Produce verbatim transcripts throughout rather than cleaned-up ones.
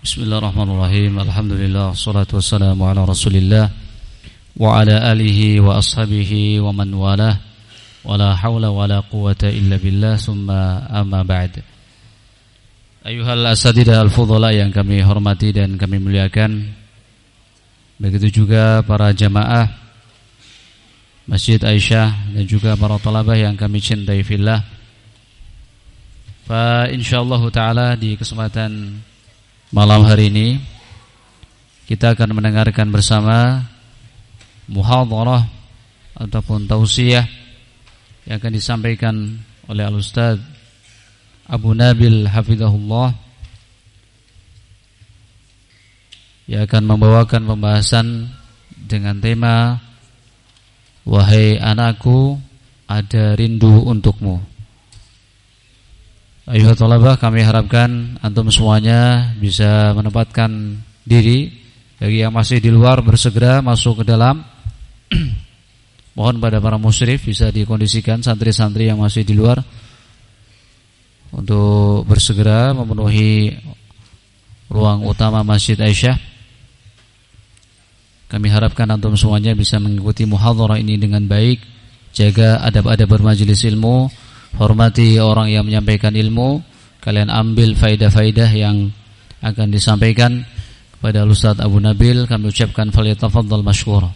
Bismillahirrahmanirrahim. Alhamdulillah, salatu wassalamu ala Rasulillah wa ala alihi wa ashabihi wa man walah. Wala hawla wala quwata illa billah, summa amma ba'd. Ayuhal asatidah al-fudhala yang kami hormati dan kami muliakan, begitu juga para jamaah Masjid Aisyah dan juga para talabah yang kami cintai fillah. Fa insyaallah taala di kesempatan malam hari ini kita akan mendengarkan bersama muhadharah ataupun tausiah yang akan disampaikan oleh Al-Ustaz Abu Nabil hafizahullah, yang akan membawakan pembahasan dengan tema "Wahai anakku, ada rindu untukmu". Ayuhat thalabah, kami harapkan antum semuanya bisa menempatkan diri. Bagi yang masih di luar, bersegera masuk ke dalam. Mohon pada para musyrif bisa dikondisikan santri-santri yang masih di luar untuk bersegera memenuhi ruang utama Masjid Aisyah. Kami harapkan antum semuanya bisa mengikuti muhadharah ini dengan baik. Jaga adab-adab bermajelis ilmu, hormati orang yang menyampaikan ilmu. Kalian ambil faidah-faidah yang akan disampaikan kepada Ustaz Abu Nabil. Kami ucapkan falyatafaddal masykur.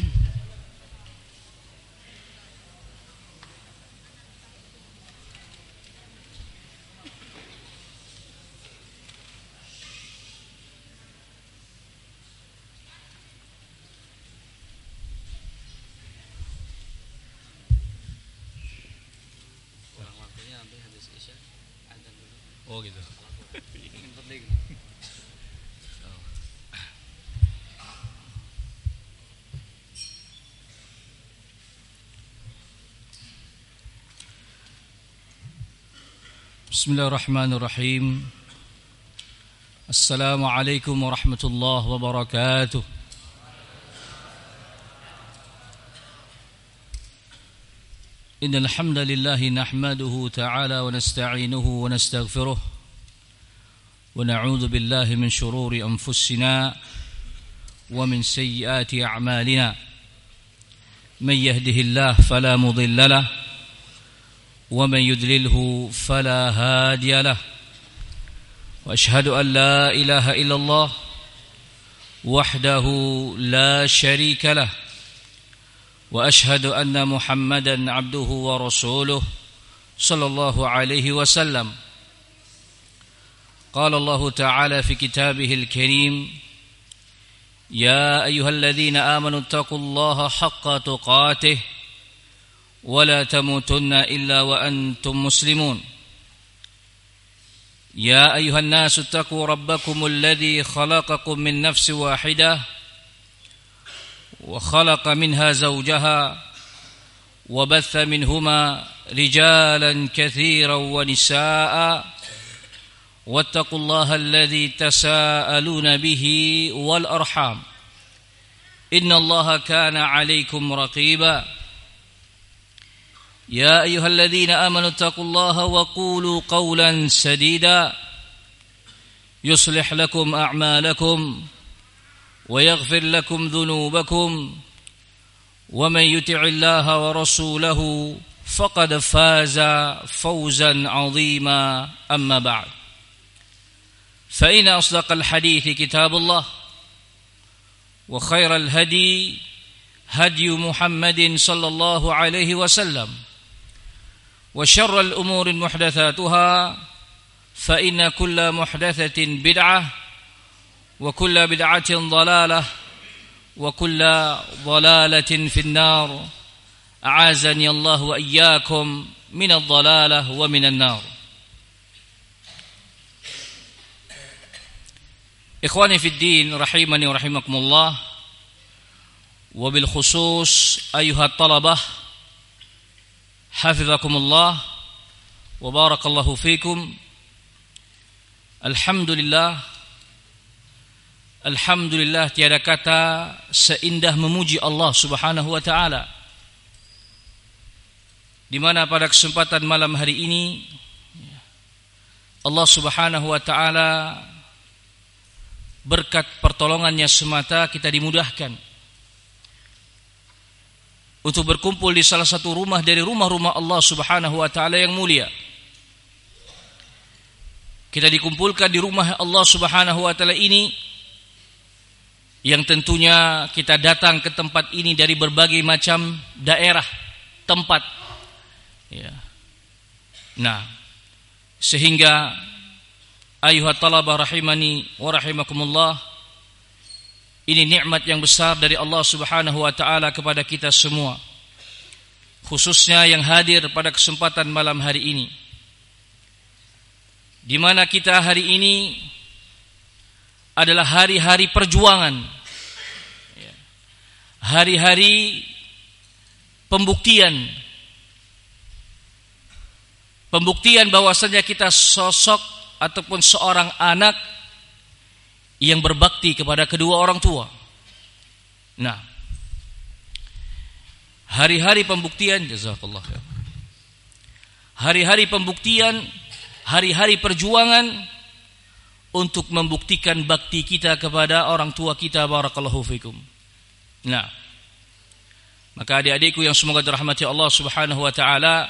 Oh gitu. Bismillahirrahmanirrahim. Assalamualaikum warahmatullahi wabarakatuh. إن الحمد لله نحمده تعالى ونستعينه ونستغفره ونعوذ بالله من شرور أنفسنا ومن سيئات أعمالنا من يهده الله فلا مضل له ومن يضلله فلا هادي له وأشهد أن لا إله إلا الله وحده لا شريك له وأشهد أن محمدا عبده ورسوله صلى الله عليه وسلم. قال الله تعالى في كتابه الكريم: يا أيها الذين آمنوا اتقوا الله حق تقاته ولا تموتن إلا وأنتم مسلمون. يا أيها الناس اتقوا ربكم الذي خلقكم من نفس واحدة وخلق منها زوجها وبث منهما رجالا كثيرا ونساء واتقوا الله الذي تساءلون به والأرحام إن الله كان عليكم رقيبا. يا أيها الذين آمنوا اتقوا الله وقولوا قولا سديدا يصلح لكم أعمالكم ويغفر لكم ذنوبكم ومن يطع الله ورسوله فقد فاز فوزا عظيما. أما بعد، فإن أصدق الحديث كتاب الله وخير الهدي هدي محمد صلى الله عليه وسلم وشر الأمور محدثاتها فإن كل محدثة بدعة وكل بدعة ضلالة وكل ضلالة في النار. أعاذني الله وإياكم من الضلالة ومن النار. إخواني في الدين رحمني ورحمكم الله، وبالخصوص أيها الطلبة حفظكم الله وبارك الله فيكم. Alhamdulillah, Alhamdulillah, tiada kata seindah memuji Allah Subhanahu wa taala, di mana pada kesempatan malam hari ini Allah Subhanahu wa taala berkat pertolongannya semata kita dimudahkan untuk berkumpul di salah satu rumah dari rumah-rumah Allah Subhanahu wa taala yang mulia. Kita dikumpulkan di rumah Allah Subhanahu wa taala ini, yang tentunya kita datang ke tempat ini dari berbagai macam daerah, tempat. Ya. Nah, sehingga ayuhat talabah rahimani wa rahimakumullah, ini nikmat yang besar dari Allah Subhanahu wa taala kepada kita semua, khususnya yang hadir pada kesempatan malam hari ini, di mana kita hari ini adalah hari-hari perjuangan, hari-hari pembuktian pembuktian bahwasanya kita sosok ataupun seorang anak yang berbakti kepada kedua orang tua. Nah, hari-hari pembuktian, jazakallah khair. Hari-hari pembuktian, hari-hari perjuangan untuk membuktikan bakti kita kepada orang tua kita, barakallahu fikum. Nah, maka adik-adikku yang semoga dirahmati Allah Subhanahu wa taala,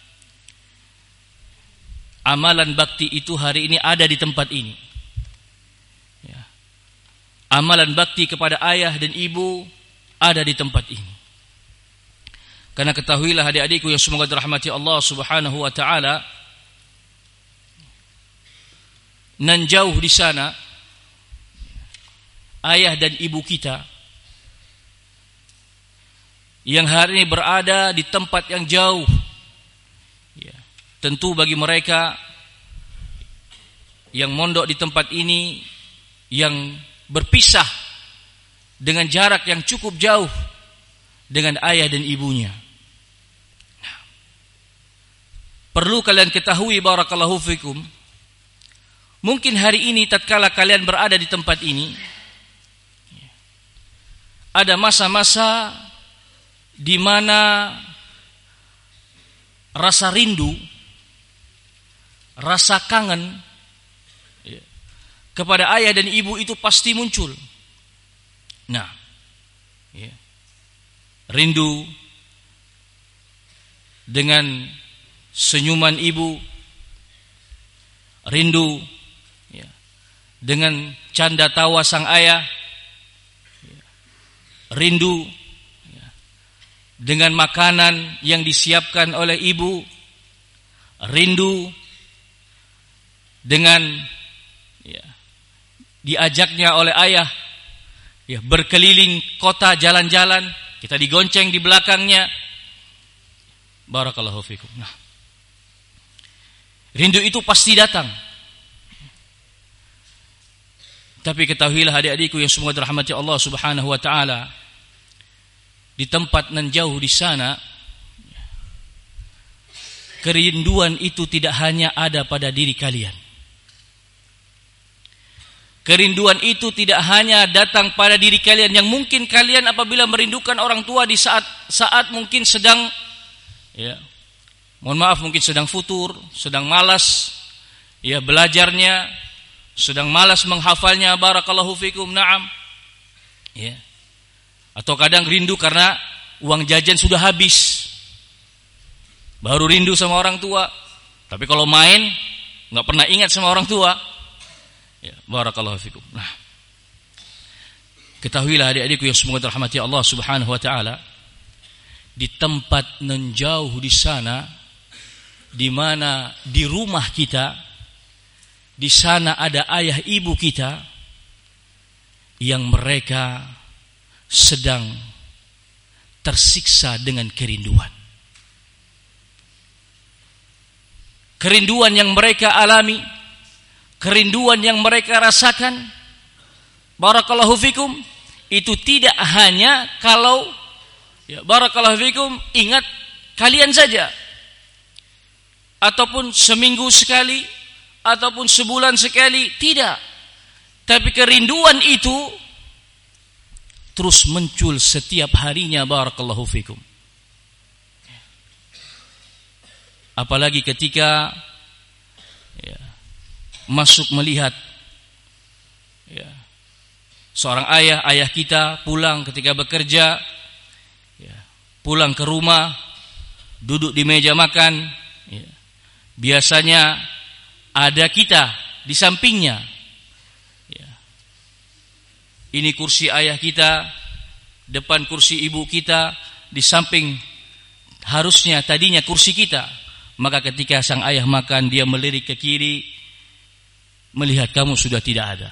amalan bakti itu hari ini ada di tempat ini. Ya. Amalan bakti kepada ayah dan ibu ada di tempat ini. Karena ketahuilah adik-adikku yang semoga dirahmati Allah Subhanahu wa taala, nan jauh di sana ayah dan ibu kita yang hari ini berada di tempat yang jauh. Tentu bagi mereka yang mondok di tempat ini, yang berpisah dengan jarak yang cukup jauh dengan ayah dan ibunya. Nah, perlu kalian ketahui barakallahu fikum, mungkin hari ini tatkala kalian berada di tempat ini, ada masa-masa di mana rasa rindu, rasa kangen ya, kepada ayah dan ibu itu pasti muncul. Nah, ya, rindu dengan senyuman ibu, rindu ya, dengan canda tawa sang ayah, ya, rindu ya, dengan makanan yang disiapkan oleh ibu, rindu dengan ya, diajaknya oleh ayah ya, berkeliling kota jalan-jalan, kita digonceng di belakangnya, barakallahu fikum. Nah, rindu itu pasti datang. Tapi ketahuilah adik-adikku yang semua dirahmati Allah Subhanahu wa taala, di tempat nan jauh di sana, kerinduan itu tidak hanya ada pada diri kalian. Kerinduan itu tidak hanya datang pada diri kalian, yang mungkin kalian apabila merindukan orang tua di saat saat mungkin sedang ya, mohon maaf, mungkin sedang futur, sedang malas ya belajarnya, sedang malas menghafalnya, barakallahu fikum, na'am. Ya. Atau kadang rindu karena uang jajan sudah habis. Baru rindu sama orang tua. Tapi kalau main enggak pernah ingat sama orang tua. Ya, barakallahu fikum. Nah, ketahuilah adik-adikku yang semoga dirahmati Allah Subhanahu wa taala, di tempat nan jauh di sana, di mana di rumah kita, di sana ada ayah ibu kita yang mereka sedang tersiksa dengan kerinduan. Kerinduan yang mereka alami, kerinduan yang mereka rasakan, barakallahu fikum, itu tidak hanya kalau ya, barakallahu fikum, ingat kalian saja, ataupun seminggu sekali, ataupun sebulan sekali, tidak. Tapi kerinduan itu terus muncul setiap harinya, barakallahu fikum. Apalagi ketika ya, masuk melihat ya, Seorang ayah, ayah kita pulang ketika bekerja, ya, pulang ke rumah, duduk di meja makan, ya, biasanya ada kita di sampingnya. Ya. Ini kursi ayah kita, depan kursi ibu kita, di samping harusnya tadinya kursi kita. Maka ketika sang ayah makan, dia melirik ke kiri, melihat kamu sudah tidak ada.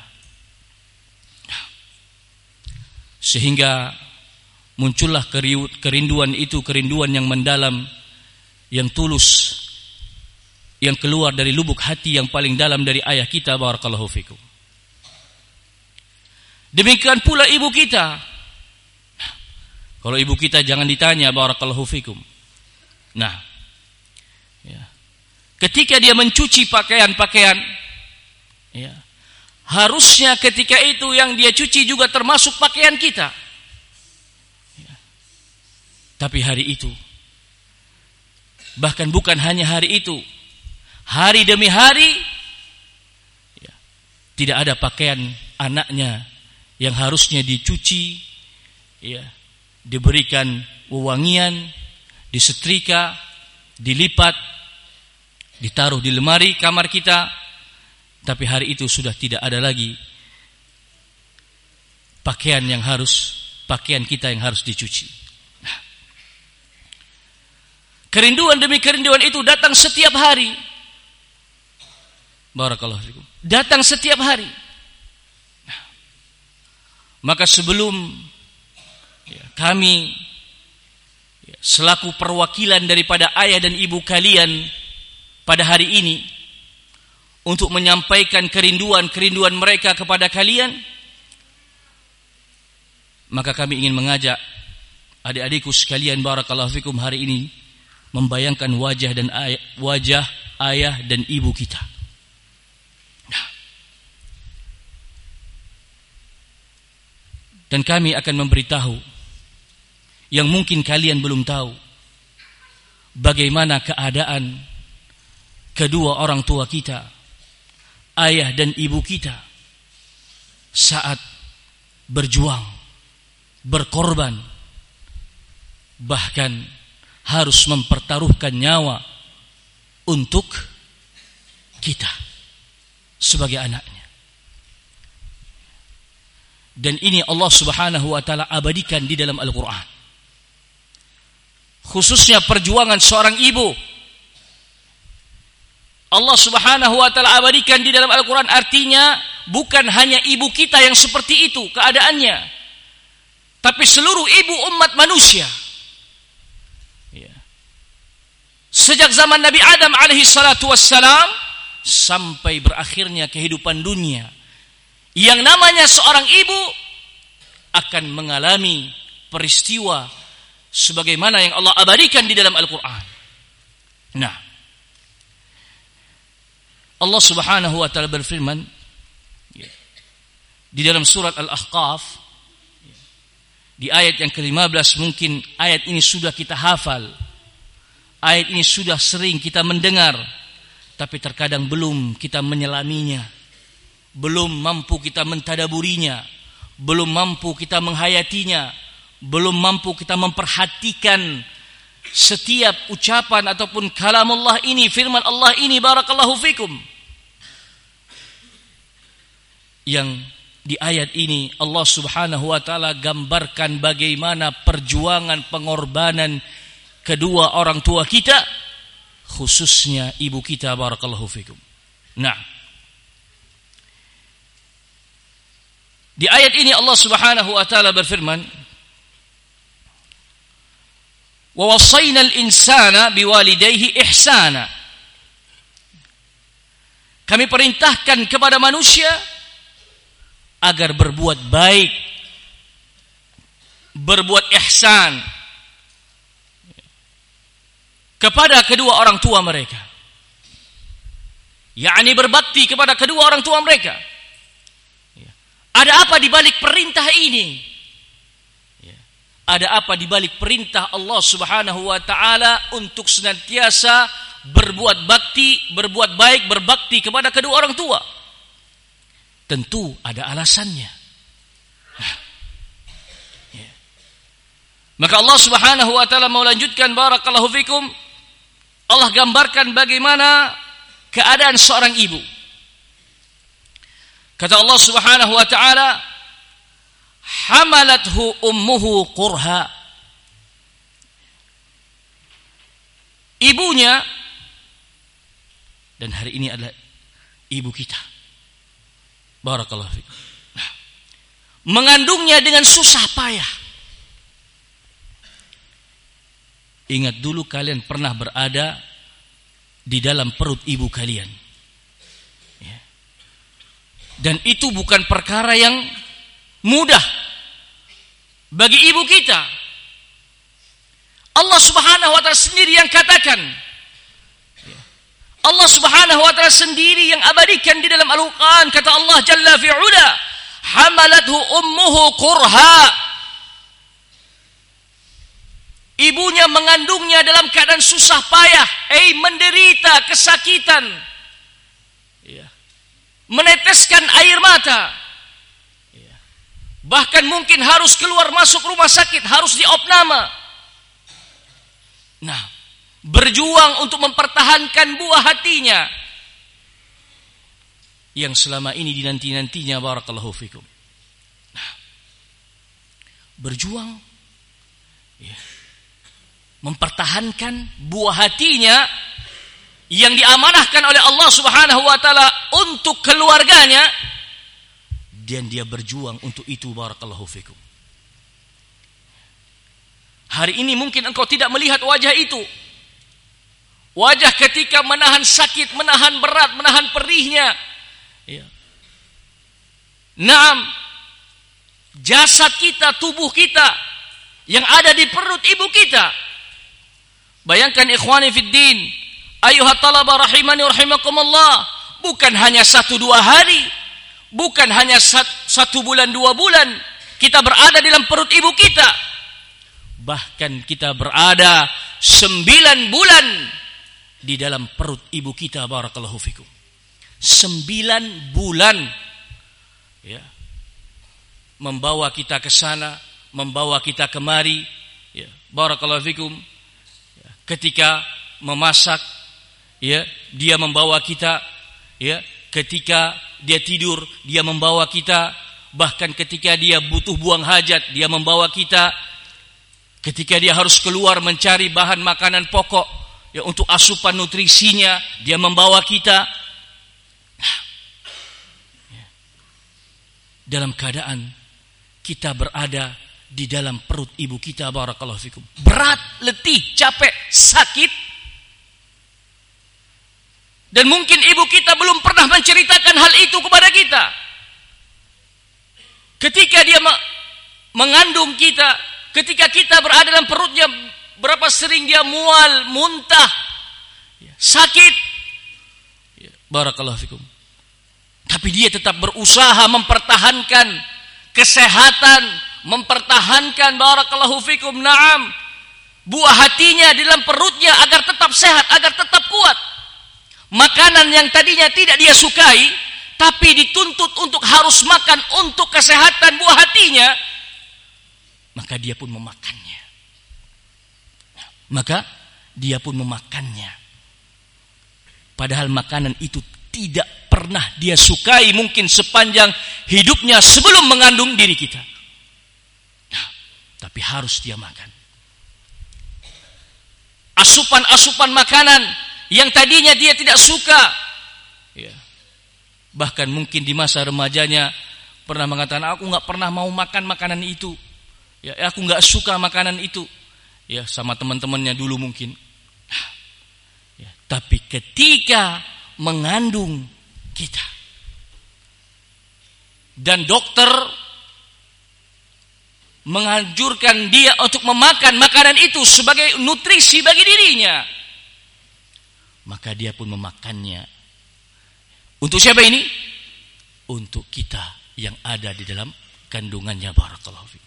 Sehingga muncullah kerinduan itu, kerinduan yang mendalam, yang tulus, yang keluar dari lubuk hati yang paling dalam dari ayah kita, barakallahu fikum. Demikian pula ibu kita. Kalau ibu kita jangan ditanya, barakallahu fikum. Nah, ya, ketika dia mencuci pakaian-pakaian, ya, harusnya ketika itu yang dia cuci juga termasuk pakaian kita. Ya. Tapi hari itu, bahkan bukan hanya hari itu, hari demi hari, ya, tidak ada pakaian anaknya yang harusnya dicuci, ya, diberikan wewangian, disetrika, dilipat, ditaruh di lemari kamar kita. Tapi hari itu sudah tidak ada lagi pakaian yang harus, pakaian kita yang harus dicuci. Nah, kerinduan demi kerinduan itu datang setiap hari. Barakallahu fikum. Datang setiap hari. Nah, maka sebelum ya, kami ya, selaku perwakilan daripada ayah dan ibu kalian pada hari ini, untuk menyampaikan kerinduan-kerinduan mereka kepada kalian, maka kami ingin mengajak adik-adikku sekalian, barakallahu fikum, hari ini membayangkan wajah dan ayah, wajah ayah dan ibu kita. Nah, dan kami akan memberitahu yang mungkin kalian belum tahu, bagaimana keadaan kedua orang tua kita, ayah dan ibu kita, saat berjuang, berkorban, bahkan harus mempertaruhkan nyawa untuk kita sebagai anaknya. Dan ini Allah Subhanahu wa taala abadikan di dalam Al-Qur'an. Khususnya perjuangan seorang ibu, Allah Subhanahu wa taala abadikan di dalam Al-Qur'an. Artinya bukan hanya ibu kita yang seperti itu keadaannya, tapi seluruh ibu umat manusia. Ya. Sejak zaman Nabi Adam alaihi salatu wassalam sampai berakhirnya kehidupan dunia, yang namanya seorang ibu akan mengalami peristiwa sebagaimana yang Allah abadikan di dalam Al-Qur'an. Nah, Allah Subhanahu wa taala berfirman di dalam surat Al-Ahqaf di ayat yang ke lima belas, mungkin ayat ini sudah kita hafal. Ayat ini sudah sering kita mendengar, tapi terkadang belum kita menyelaminya, belum mampu kita mentadaburinya, belum mampu kita menghayatinya, belum mampu kita memperhatikan setiap ucapan ataupun kalamullah ini, firman Allah ini, barakallahu fikum. Yang di ayat ini Allah Subhanahu wa taala gambarkan bagaimana perjuangan pengorbanan kedua orang tua kita, khususnya ibu kita, barakallahu fikum. Nah, di ayat ini Allah Subhanahu wa taala berfirman, "Wa wasaynal insana biwalidayhi ihsana." Kami perintahkan kepada manusia agar berbuat baik, berbuat ihsan kepada kedua orang tua mereka, yakni berbakti kepada kedua orang tua mereka. Ada apa di balik perintah ini? Ada apa di balik perintah Allah Subhanahu wa taala untuk senantiasa berbuat bakti, berbuat baik, berbakti kepada kedua orang tua? Tentu ada alasannya. Maka Allah Subhanahu wa taala mau lanjutkan, barakallahu fikum. Allah gambarkan bagaimana keadaan seorang ibu. Kata Allah Subhanahu wa taala, hamalathu ummuhu qurha. Ibunya, dan hari ini adalah ibu kita, barakallahu fikum, nah, mengandungnya dengan susah payah. Ingat dulu kalian pernah berada di dalam perut ibu kalian, ya. Dan itu bukan perkara yang mudah bagi ibu kita. Allah Subhanahu wa taala sendiri yang katakan, Allah Subhanahu wa taala sendiri yang abadikan di dalam Al-Qur'an. Kata Allah Jalla fi'ula, hamalathu ummuhu qurha. Ibunya mengandungnya dalam keadaan susah payah, eh menderita kesakitan, ya, meneteskan air mata, ya, bahkan mungkin harus keluar masuk rumah sakit, harus diopname. Nah, berjuang untuk mempertahankan buah hatinya yang selama ini dinanti-nantinya, barakallahu fikum. Nah, berjuang, ya, mempertahankan buah hatinya yang diamanahkan oleh Allah Subhanahu wa taala untuk keluarganya, dan dia berjuang untuk itu, barakallahu fikum. Hari ini mungkin engkau tidak melihat wajah itu. Wajah ketika menahan sakit, menahan berat, menahan perihnya, ya. Naam, jasad kita, tubuh kita yang ada di perut ibu kita. Bayangkan ikhwani fiddin, ayuhat talaba rahimani rahimakumullah, bukan hanya satu dua hari, bukan hanya satu bulan dua bulan kita berada di dalam perut ibu kita, bahkan kita berada sembilan bulan di dalam perut ibu kita, barakallahu fikum. Sembilan bulan, ya, membawa kita ke sana, membawa kita kemari, ya, barakallahu fikum. Ketika memasak, ya, dia membawa kita, ya, ketika dia tidur dia membawa kita, bahkan ketika dia butuh buang hajat dia membawa kita, ketika dia harus keluar mencari bahan makanan pokok, ya, untuk asupan nutrisinya dia membawa kita. Nah, ya, dalam keadaan kita berada di dalam perut ibu kita, barakallahu fikum, berat, letih, capek, sakit, dan mungkin ibu kita belum pernah menceritakan hal itu kepada kita. Ketika dia mengandung kita, ketika kita berada dalam perutnya, berapa sering dia mual, muntah, sakit, barakallahu fikum, tapi dia tetap berusaha mempertahankan kesehatan, mempertahankan, barakallahu fikum, na'am, buah hatinya di dalam perutnya agar tetap sehat, agar tetap kuat. Makanan yang tadinya tidak dia sukai, tapi dituntut untuk harus makan untuk kesehatan buah hatinya, maka dia pun memakannya. Maka dia pun memakannya. Padahal makanan itu tidak pernah dia sukai mungkin sepanjang hidupnya sebelum mengandung diri kita. Tapi harus dia makan. Asupan-asupan makanan yang tadinya dia tidak suka, ya, bahkan mungkin di masa remajanya pernah mengatakan, aku nggak pernah mau makan makanan itu, ya, aku nggak suka makanan itu, ya, sama teman-temannya dulu mungkin. Ya, tapi ketika mengandung kita dan dokter menganjurkan dia untuk memakan makanan itu sebagai nutrisi bagi dirinya, maka dia pun memakannya. Untuk siapa ini? Untuk kita yang ada di dalam kandungannya, barakallahu fiik.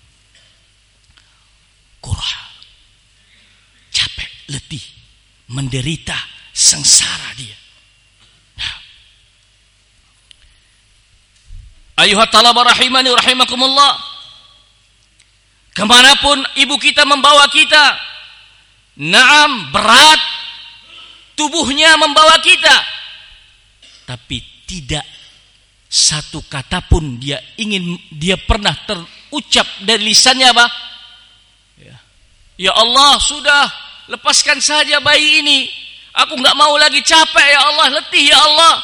Kurha, capek, letih, menderita, sengsara dia. Nah, ayuhat talaba rahimani rahimakumullah, Kemanapun ibu kita membawa kita, naam, berat tubuhnya membawa kita, tapi tidak satu kata pun dia ingin, dia pernah terucap dari lisannya apa? Ya, ya Allah, sudah, lepaskan saja bayi ini. Aku nggak mau lagi, capek ya Allah, letih ya Allah.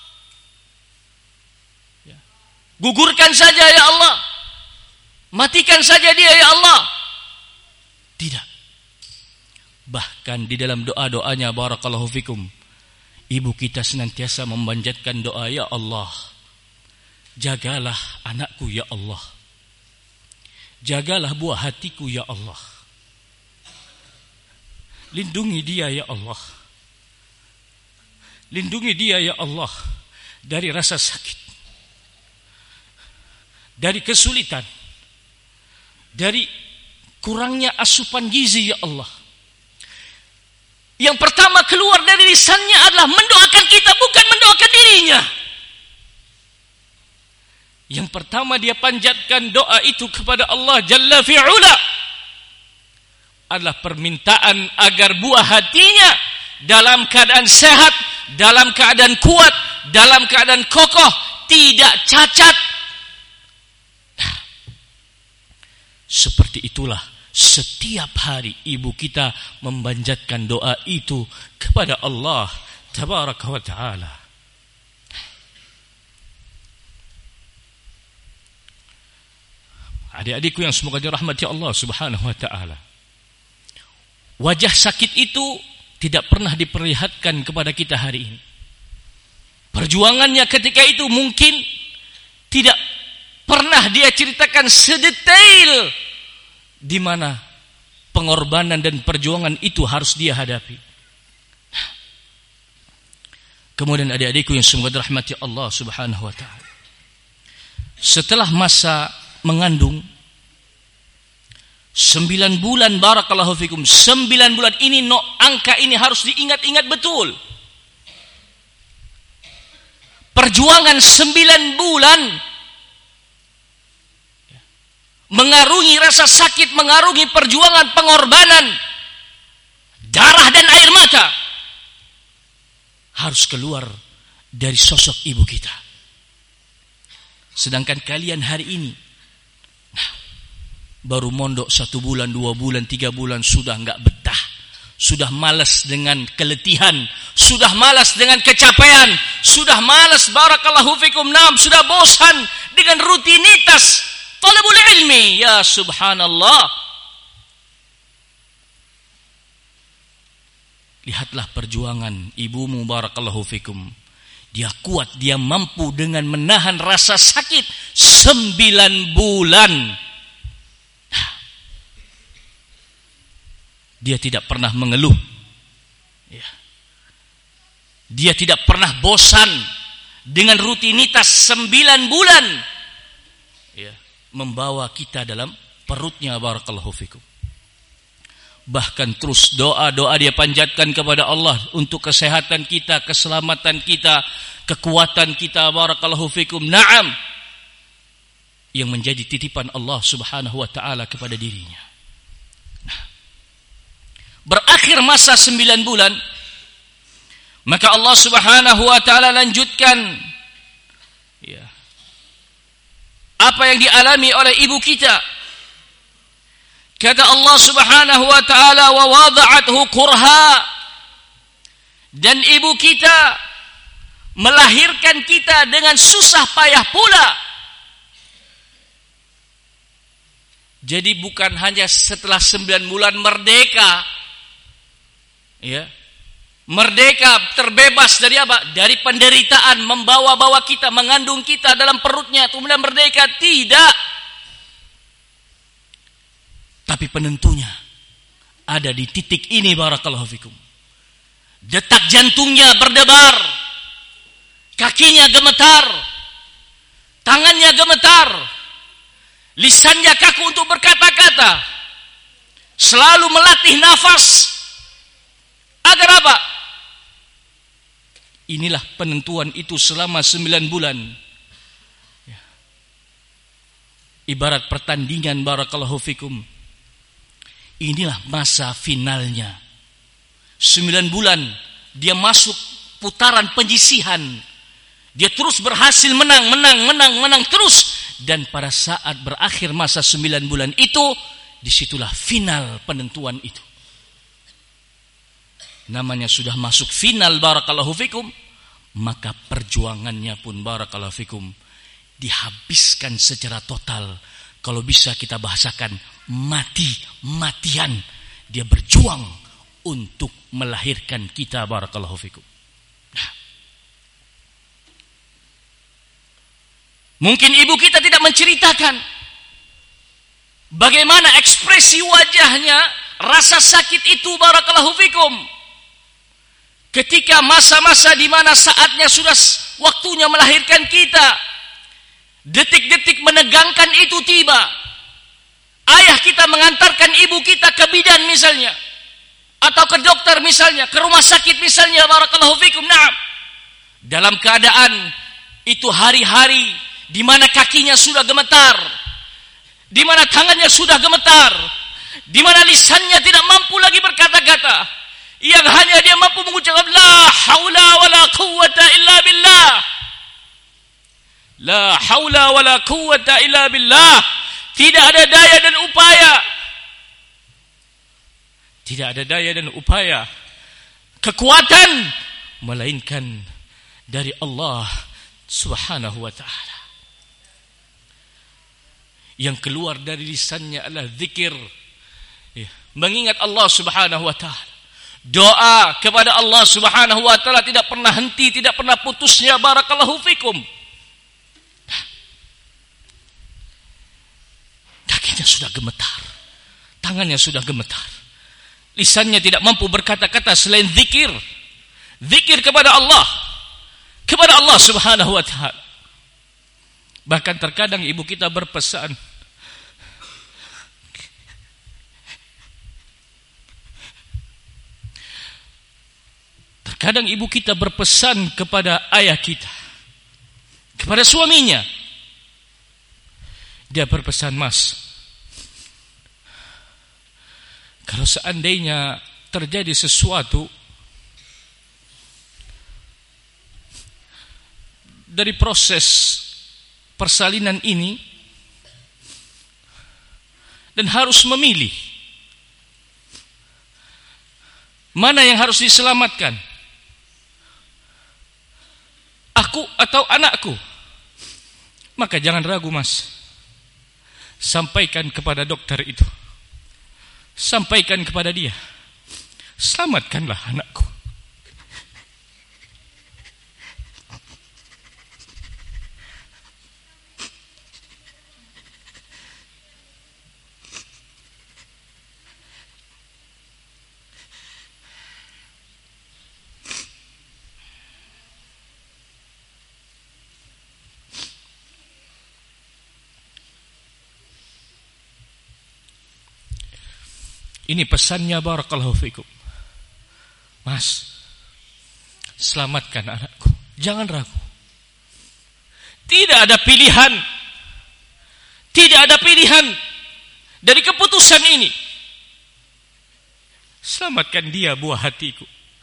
Ya. Gugurkan saja ya Allah. Matikan saja dia ya Allah. Tidak. Bahkan di dalam doa-doanya, barakallahu fikum, ibu kita senantiasa memanjatkan doa, ya Allah, jagalah anakku ya Allah. Jagalah buah hatiku ya Allah. Lindungi dia ya Allah. Lindungi dia ya Allah dari rasa sakit, dari kesulitan, dari kurangnya asupan gizi ya Allah. Yang pertama keluar dari lisannya adalah mendoakan kita, bukan mendoakan dirinya. Yang pertama dia panjatkan doa itu kepada Allah Jalla fi'ula adalah permintaan agar buah hatinya dalam keadaan sehat, dalam keadaan kuat, dalam keadaan kokoh, tidak cacat. Nah, seperti itulah setiap hari ibu kita memanjatkan doa itu kepada Allah Tabaraka wa Ta'ala. Adik-adikku yang semoga dirahmati Allah Subhanahu wa Ta'ala, wajah sakit itu tidak pernah diperlihatkan kepada kita hari ini. Perjuangannya ketika itu mungkin tidak pernah dia ceritakan sedetail di mana pengorbanan dan perjuangan itu harus dia hadapi. Kemudian adik-adikku yang semoga dirahmati Allah Subhanahu wa Ta'ala, setelah masa mengandung sembilan bulan, barakallahu fikum, sembilan bulan ini, no, angka ini harus diingat-ingat betul. Perjuangan sembilan bulan, mengarungi rasa sakit, mengarungi perjuangan pengorbanan, darah dan air mata, harus keluar dari sosok ibu kita. Sedangkan kalian hari ini, nah, baru mondok satu bulan, dua bulan, tiga bulan, sudah nggak betah, sudah malas dengan keletihan, sudah malas dengan kecapean, sudah malas, barakallahu fikum, nam, sudah bosan dengan rutinitas talabul ilmi. Ya subhanallah. Lihatlah perjuangan ibumu, barakallahu fikum. Dia kuat, dia mampu dengan menahan rasa sakit sembilan bulan. Dia tidak pernah mengeluh. Ya. Dia tidak pernah bosan dengan rutinitas sembilan bulan. Ya. Membawa kita dalam perutnya, barakallahu fikum. Bahkan terus doa-doa dia panjatkan kepada Allah untuk kesehatan kita, keselamatan kita, kekuatan kita, barakallahu fikum. Naam, yang menjadi titipan Allah Subhanahu wa Ta'ala kepada dirinya. Nah, berakhir masa sembilan bulan, maka Allah Subhanahu wa Ta'ala lanjutkan ya, apa yang dialami oleh ibu kita. Kata Allah Subhanahu wa Ta'ala, wa wada'athu kurha, dan ibu kita melahirkan kita dengan susah payah pula. Jadi bukan hanya setelah sembilan bulan merdeka, ya, merdeka terbebas dari apa? Dari penderitaan, membawa-bawa kita, mengandung kita dalam perutnya, kemudian merdeka. Tidak. Tapi penentunya ada di titik ini, barakallahu fikum. Detak jantungnya berdebar, kakinya gemetar, tangannya gemetar, lisannya kaku untuk berkata-kata, selalu melatih nafas. Agar apa? Inilah penentuan itu selama sembilan bulan. ibarat pertandingan barakallahu fikum. Inilah masa finalnya. Sembilan bulan dia masuk putaran penyisihan. Dia terus berhasil menang, menang, menang, menang terus. Dan pada saat berakhir masa sembilan bulan itu, disitulah final penentuan itu. Namanya sudah masuk final barakallahu fikum, maka perjuangannya pun barakallahu fikum dihabiskan secara total. Kalau bisa kita bahasakan mati-matian. Dia berjuang untuk melahirkan kita barakallahu fikum. Nah, mungkin ibu kita tidak menceritakan bagaimana ekspresi wajahnya, rasa sakit itu barakallahu fikum. Ketika masa-masa di mana saatnya sudah waktunya melahirkan kita, detik-detik menegangkan itu tiba. Ayah kita mengantarkan ibu kita ke bidan misalnya, atau ke dokter misalnya, ke rumah sakit misalnya barakallahu fikum. Naam. Dalam keadaan itu hari-hari di mana kakinya sudah gemetar, di mana tangannya sudah gemetar, di mana lisannya tidak mampu lagi berkata-kata, yang hanya dia mampu mengucapkan la haula wala quwwata illa billah. La haula wala quwwata illa billah. Tidak ada daya dan upaya. Tidak ada daya dan upaya, kekuatan, melainkan dari Allah Subhanahu wa ta'ala. Yang keluar dari lisannya adalah zikir, ya, mengingat Allah Subhanahu wa ta'ala. Doa kepada Allah Subhanahu wa ta'ala tidak pernah henti, tidak pernah putusnya barakallahu fikum. Kakinya sudah gemetar, tangannya sudah gemetar, lisannya tidak mampu berkata-kata selain zikir. Zikir kepada Allah, kepada Allah Subhanahu wa ta'ala. Bahkan terkadang ibu kita berpesan, Terkadang ibu kita berpesan kepada ayah kita, kepada suaminya. Dia berpesan, Mas, kalau seandainya terjadi sesuatu dari proses persalinan ini dan harus memilih mana yang harus diselamatkan, aku atau anakku, maka jangan ragu, Mas. Sampaikan kepada dokter itu, sampaikan kepada dia, selamatkanlah anakku. Ini pesannya barakallahu fikum. Mas, selamatkan anakku. Jangan ragu. Tidak ada pilihan. Tidak ada pilihan dari keputusan ini. Selamatkan dia, buah hatiku.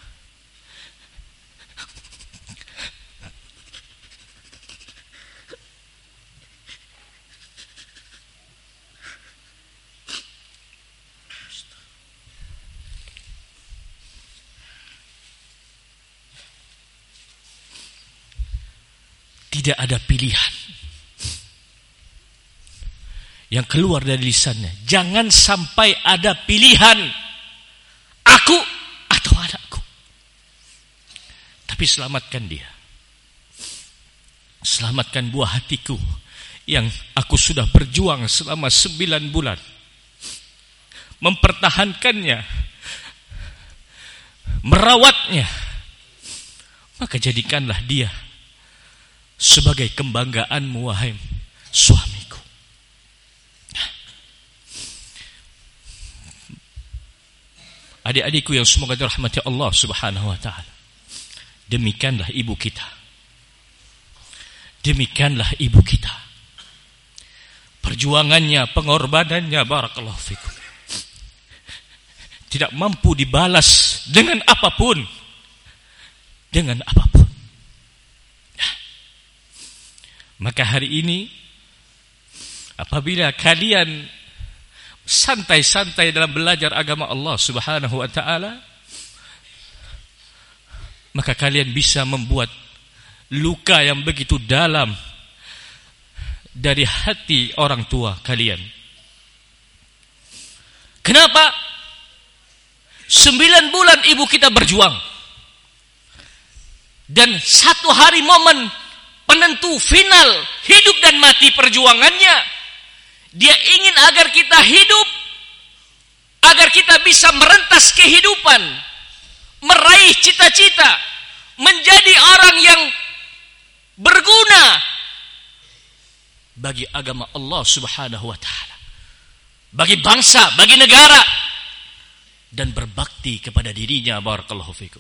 Tidak ada pilihan yang keluar dari lisannya. Jangan sampai ada pilihan aku atau anakku, tapi selamatkan dia. Selamatkan buah hatiku yang aku sudah berjuang selama sembilan bulan mempertahankannya, merawatnya. Maka jadikanlah dia sebagai kebanggaanmu, wahai suamiku. Adik-adikku yang semoga dirahmati Allah Subhanahu wa ta'ala, demikianlah ibu kita. Demikianlah ibu kita. perjuangannya, pengorbanannya, barakallahu fikum, tidak mampu dibalas dengan apapun, dengan apapun. Nah, maka hari ini apabila kalian santai-santai dalam belajar agama Allah Subhanahu wa taala, maka kalian bisa membuat luka yang begitu dalam dari hati orang tua kalian. Kenapa? Sembilan bulan ibu kita berjuang, dan satu hari momen penentu final hidup dan mati perjuangannya, dia ingin agar kita hidup, agar kita bisa merentas kehidupan, meraih cita-cita, menjadi orang yang berguna bagi agama Allah Subhanahu wa taala, bagi bangsa, bagi negara, dan berbakti kepada dirinya, barakallahu fikum.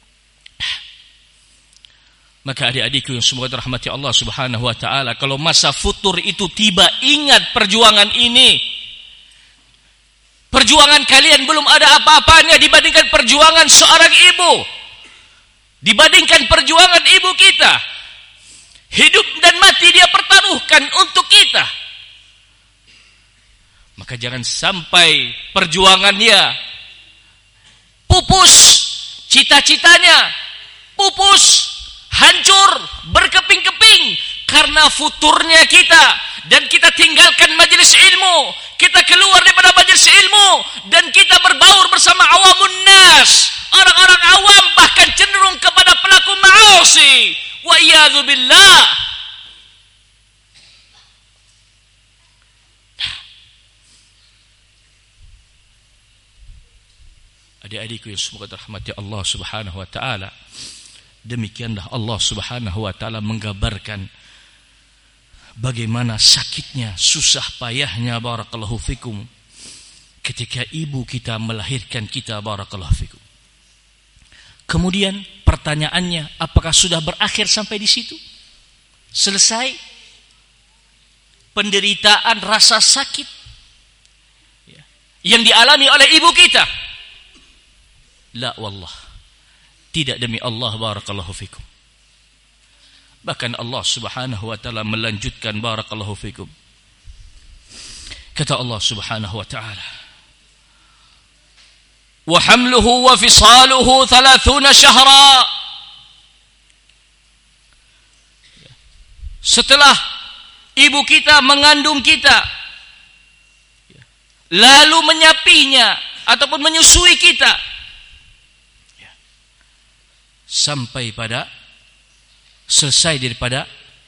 Maka adik-adikku yang semoga dirahmati Allah Subhanahu wa taala, kalau masa futur itu tiba, ingat perjuangan ini. Perjuangan kalian belum ada apa-apanya dibandingkan perjuangan seorang ibu, dibandingkan perjuangan ibu kita. Hidup dan mati dia pertaruhkan untuk kita. Maka jangan sampai perjuangannya pupus, cita-citanya pupus, hancur, berkeping-keping karena futurnya kita, dan kita tinggalkan majelis ilmu, kita keluar daripada majelis ilmu, dan kita berbaur bersama awamun nas, orang-orang awam, bahkan cenderung kepada pelaku ma'asi. Wa iyadzu billah. Adik-adikku yang semoga dirahmati Allah Subhanahu wa taala, demikianlah Allah Subhanahu wa taala menggambarkan bagaimana sakitnya, susah payahnya, barakallahu fikum, ketika ibu kita melahirkan kita, barakallahu fikum. Kemudian pertanyaannya, apakah sudah berakhir sampai di situ? Selesai penderitaan rasa sakit yang dialami oleh ibu kita? La wallah, tidak, demi Allah, barakallahu fikum. Bahkan Allah Subhanahu wa taala melanjutkan, barakallahu fikum. Kata Allah Subhanahu wa taala, wa hamluhu wa fisaluhu thalathuna syahra. Setelah ibu kita mengandung kita, lalu menyapinya ataupun menyusui kita, sampai pada selesai daripada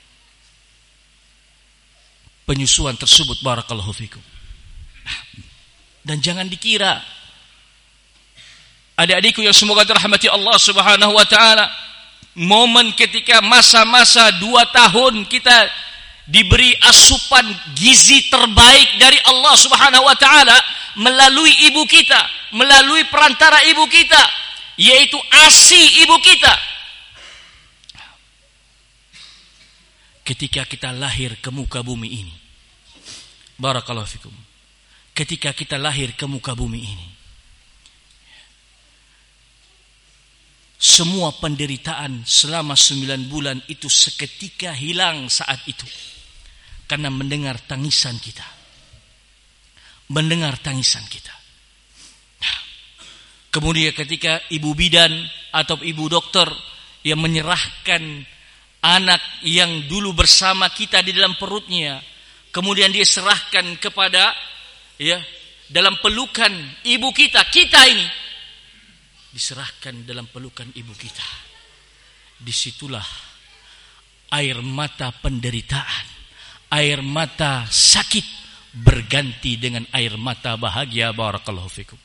penyusuan tersebut, barakallahu fikum. Dan jangan dikira, adik-adikku yang semoga dirahmati Allah Subhanahu wa taala, momen ketika masa-masa dua tahun kita diberi asupan gizi terbaik dari Allah Subhanahu wa taala melalui ibu kita, melalui perantara ibu kita, yaitu ASI ibu kita. Ketika kita lahir ke muka bumi ini, barakallahu fikum, ketika kita lahir ke muka bumi ini, semua penderitaan selama sembilan bulan itu seketika hilang saat itu, karena mendengar tangisan kita, mendengar tangisan kita. Nah, kemudian ketika ibu bidan atau ibu dokter yang menyerahkan anak yang dulu bersama kita di dalam perutnya, kemudian dia serahkan kepada, ya, dalam pelukan ibu kita, kita ini diserahkan dalam pelukan ibu kita. Disitulah air mata penderitaan, air mata sakit berganti dengan air mata bahagia, barakallahu fikum.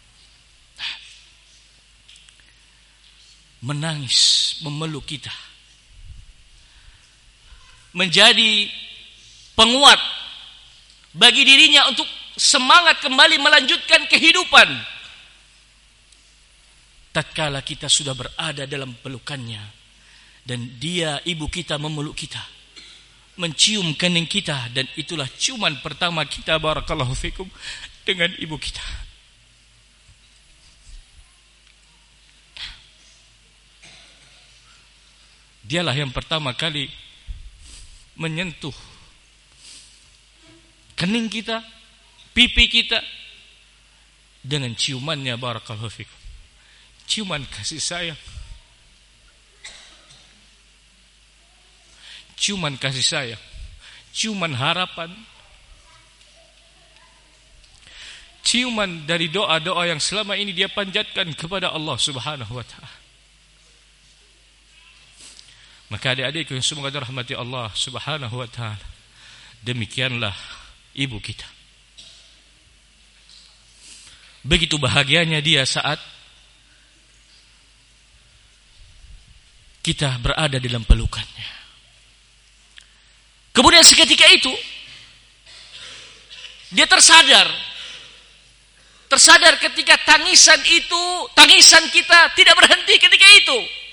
Menangis, memeluk kita, menjadi penguat bagi dirinya untuk semangat kembali melanjutkan kehidupan. Tatkala kita sudah berada dalam pelukannya, dan dia, ibu kita, memeluk kita, mencium kening kita, dan itulah ciuman pertama kita barakallahu fikum dengan ibu kita. Dialah yang pertama kali menyentuh kening kita, pipi kita dengan ciumannya barakallahu fikum. Ciuman kasih sayang. Ciuman kasih sayang, ciuman harapan, ciuman dari doa-doa yang selama ini dia panjatkan kepada Allah Subhanahu wa taala. Maka adik-adikku yang semoga dirahmati Allah Subhanahu wa taala, demikianlah ibu kita. Begitu bahagianya dia saat kita berada dalam pelukannya. Kemudian seketika itu dia tersadar, tersadar ketika tangisan itu, tangisan kita tidak berhenti ketika itu.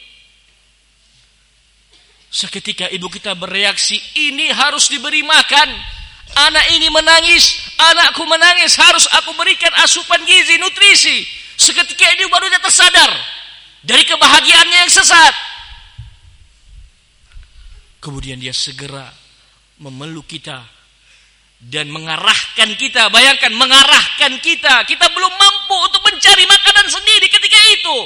Seketika ibu kita bereaksi, ini harus diberi makan. Anak ini menangis, anakku menangis, harus aku berikan asupan gizi, nutrisi. Seketika ini baru dia tersadar dari kebahagiaannya yang sesat. Kemudian dia segera memeluk kita dan mengarahkan kita. Bayangkan, mengarahkan kita. Kita belum mampu untuk mencari makanan sendiri ketika itu.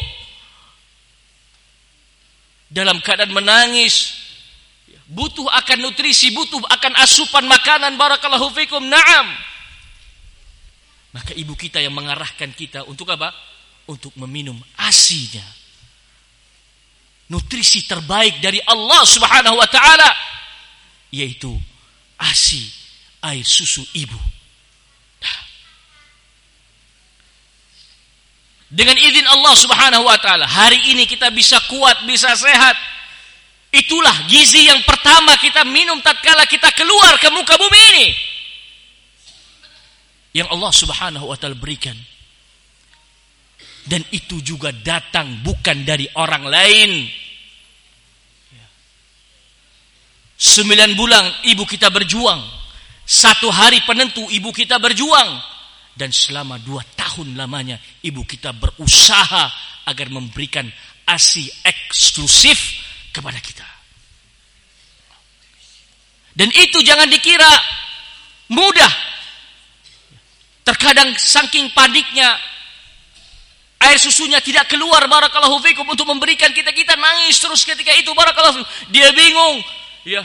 Dalam keadaan menangis, butuh akan nutrisi, butuh akan asupan makanan, barakallahu fikum, na'am. Maka ibu kita yang mengarahkan kita untuk apa? Untuk meminum asinya, nutrisi terbaik dari Allah Subhanahu wa taala, yaitu asi air susu ibu. Nah, dengan izin Allah Subhanahu wa taala, hari ini kita bisa kuat, bisa sehat. Itulah gizi yang pertama kita minum tatkala kita keluar ke muka bumi ini, yang Allah Subhanahu wa taala berikan. Dan itu juga datang bukan dari orang lain. Sembilan bulan ibu kita berjuang, satu hari penentu ibu kita berjuang, dan selama dua tahun lamanya ibu kita berusaha agar memberikan ASI eksklusif kepada kita. Dan itu jangan dikira mudah. Terkadang saking paniknya air susunya tidak keluar, barakallahu fikum, untuk memberikan kita, kita nangis terus ketika itu, barakallahu fikum. Dia bingung. Ya,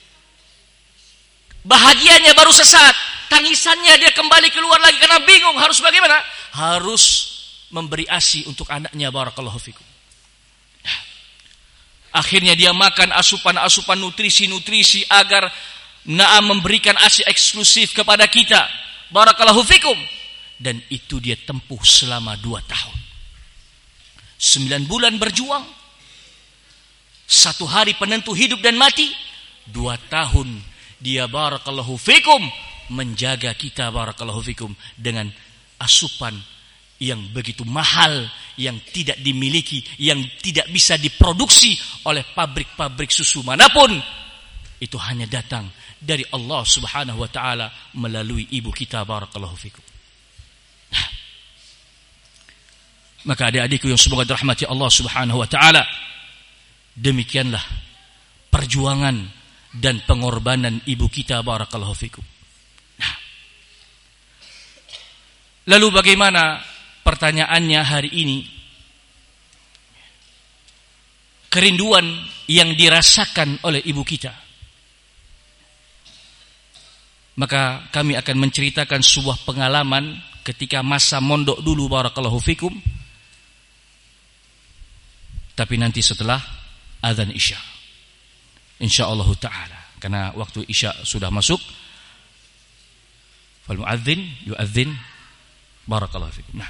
bahagianya baru sesat, tangisannya dia kembali keluar lagi karena bingung harus bagaimana, harus memberi ASI untuk anaknya, barakallahu fikum. Nah, akhirnya dia makan asupan-asupan nutrisi-nutrisi agar Naam memberikan ASI eksklusif kepada kita, barakallahu fikum. Dan itu dia tempuh selama dua tahun, sembilan bulan berjuang. Satu hari penentu hidup dan mati. Dua tahun dia, barakallahu fikum, menjaga kita, barakallahu fikum, dengan asupan yang begitu mahal, yang tidak dimiliki, yang tidak bisa diproduksi oleh pabrik-pabrik susu manapun. Itu hanya datang dari Allah Subhanahu wa taala melalui ibu kita, barakallahu fikum. Nah, maka adik-adikku yang semoga dirahmati Allah Subhanahu wa taala, demikianlah perjuangan dan pengorbanan ibu kita, barakallahu fikum. Nah, lalu bagaimana pertanyaannya hari ini? Kerinduan yang dirasakan oleh ibu kita. Maka kami akan menceritakan sebuah pengalaman ketika masa mondok dulu, barakallahu fikum. Tapi nanti setelah azan Isya, insyaallah ta'ala, karena waktu Isya sudah masuk. Fal muadzin yuadzin, barakallahu fikum. Nah,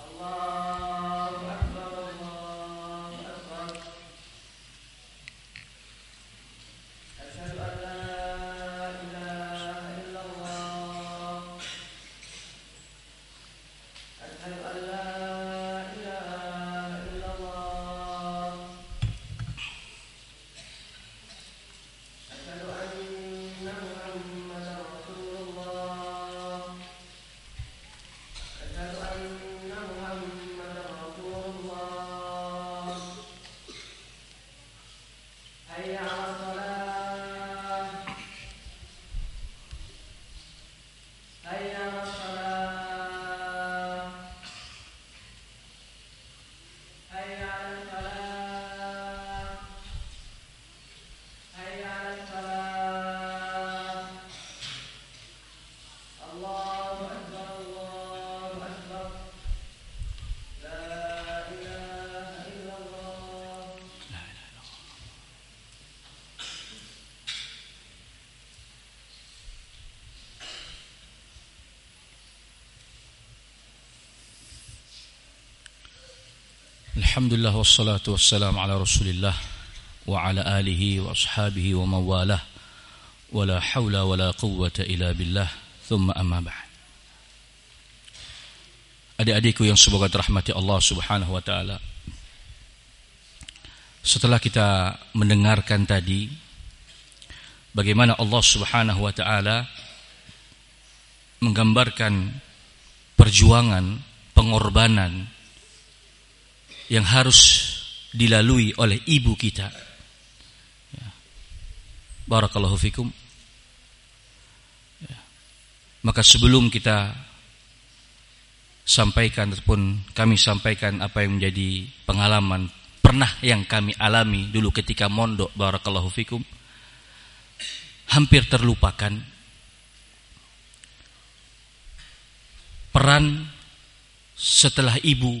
Alhamdulillah wassalatu wassalamu ala Rasulillah wa ala alihi wa ashabihi wa mawalah wa la hawla wa la quwwata illa billah thumma amma ba'd. Adik-adikku yang semoga dirahmati Allah Subhanahu wa taala. Setelah kita mendengarkan tadi bagaimana Allah Subhanahu wa taala menggambarkan perjuangan, pengorbanan yang harus dilalui oleh ibu kita. Ya. Barakallahu fikum. Ya. Maka sebelum kita sampaikan ataupun kami sampaikan apa yang menjadi pengalaman pernah yang kami alami dulu ketika mondok, barakallahu fikum, hampir terlupakan peran setelah ibu,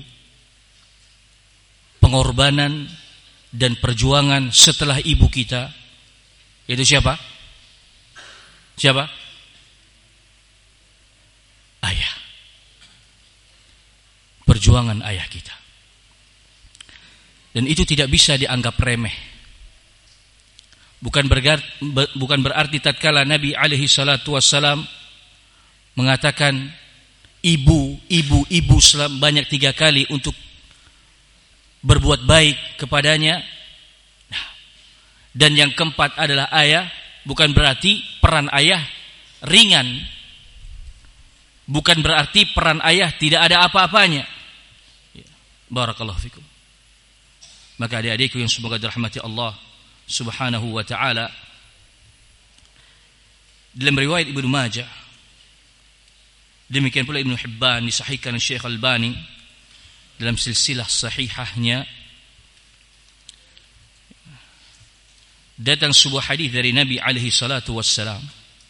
pengorbanan dan perjuangan setelah ibu kita, yaitu siapa? Siapa? Ayah. Perjuangan ayah kita. Dan itu tidak bisa dianggap remeh. Bukan berarti, bukan berarti tatkala Nabi alaihi salatu wassalam mengatakan ibu, ibu, ibu selam banyak tiga kali untuk berbuat baik kepadanya. Nah, dan yang keempat adalah ayah. Bukan berarti peran ayah ringan. Bukan berarti peran ayah tidak ada apa-apanya. Barakallahu fikum. Maka adik-adikku yang semoga dirahmati Allah Subhanahu wa ta'ala, dalam riwayat Ibnu Majah, demikian pula Ibnu Hibban, disahihkan oleh Syekh Albani dalam silsilah sahihahnya, datang sebuah hadis dari Nabi alaihi salatu wassalam,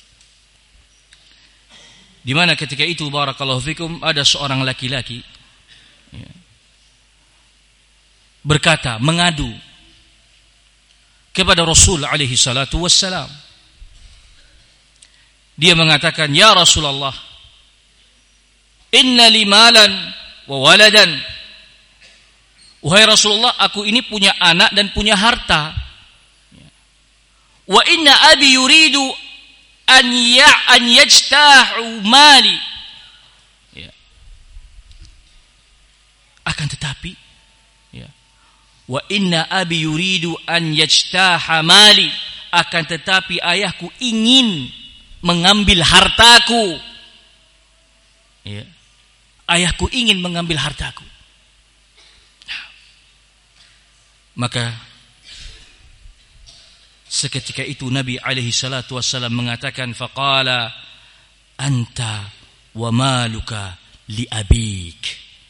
di mana ketika itu barakallahu fikum ada seorang laki-laki ya, berkata, mengadu kepada Rasul alaihi salatu wassalam. Dia mengatakan, ya Rasulullah, inna li malan wa waladan. Wahai Rasulullah, aku ini punya anak dan punya harta. Wa inna abi yuridu an ya an yajtahu mali. Ya. Akan tetapi, ya. Wa inna abi yuridu an yajtaha mali. Akan tetapi ayahku ingin mengambil hartaku. Ya. Ayahku ingin mengambil hartaku. Nah, maka seketika itu Nabi alaihi salatu wassalam mengatakan, faqala anta wa maluka li abik.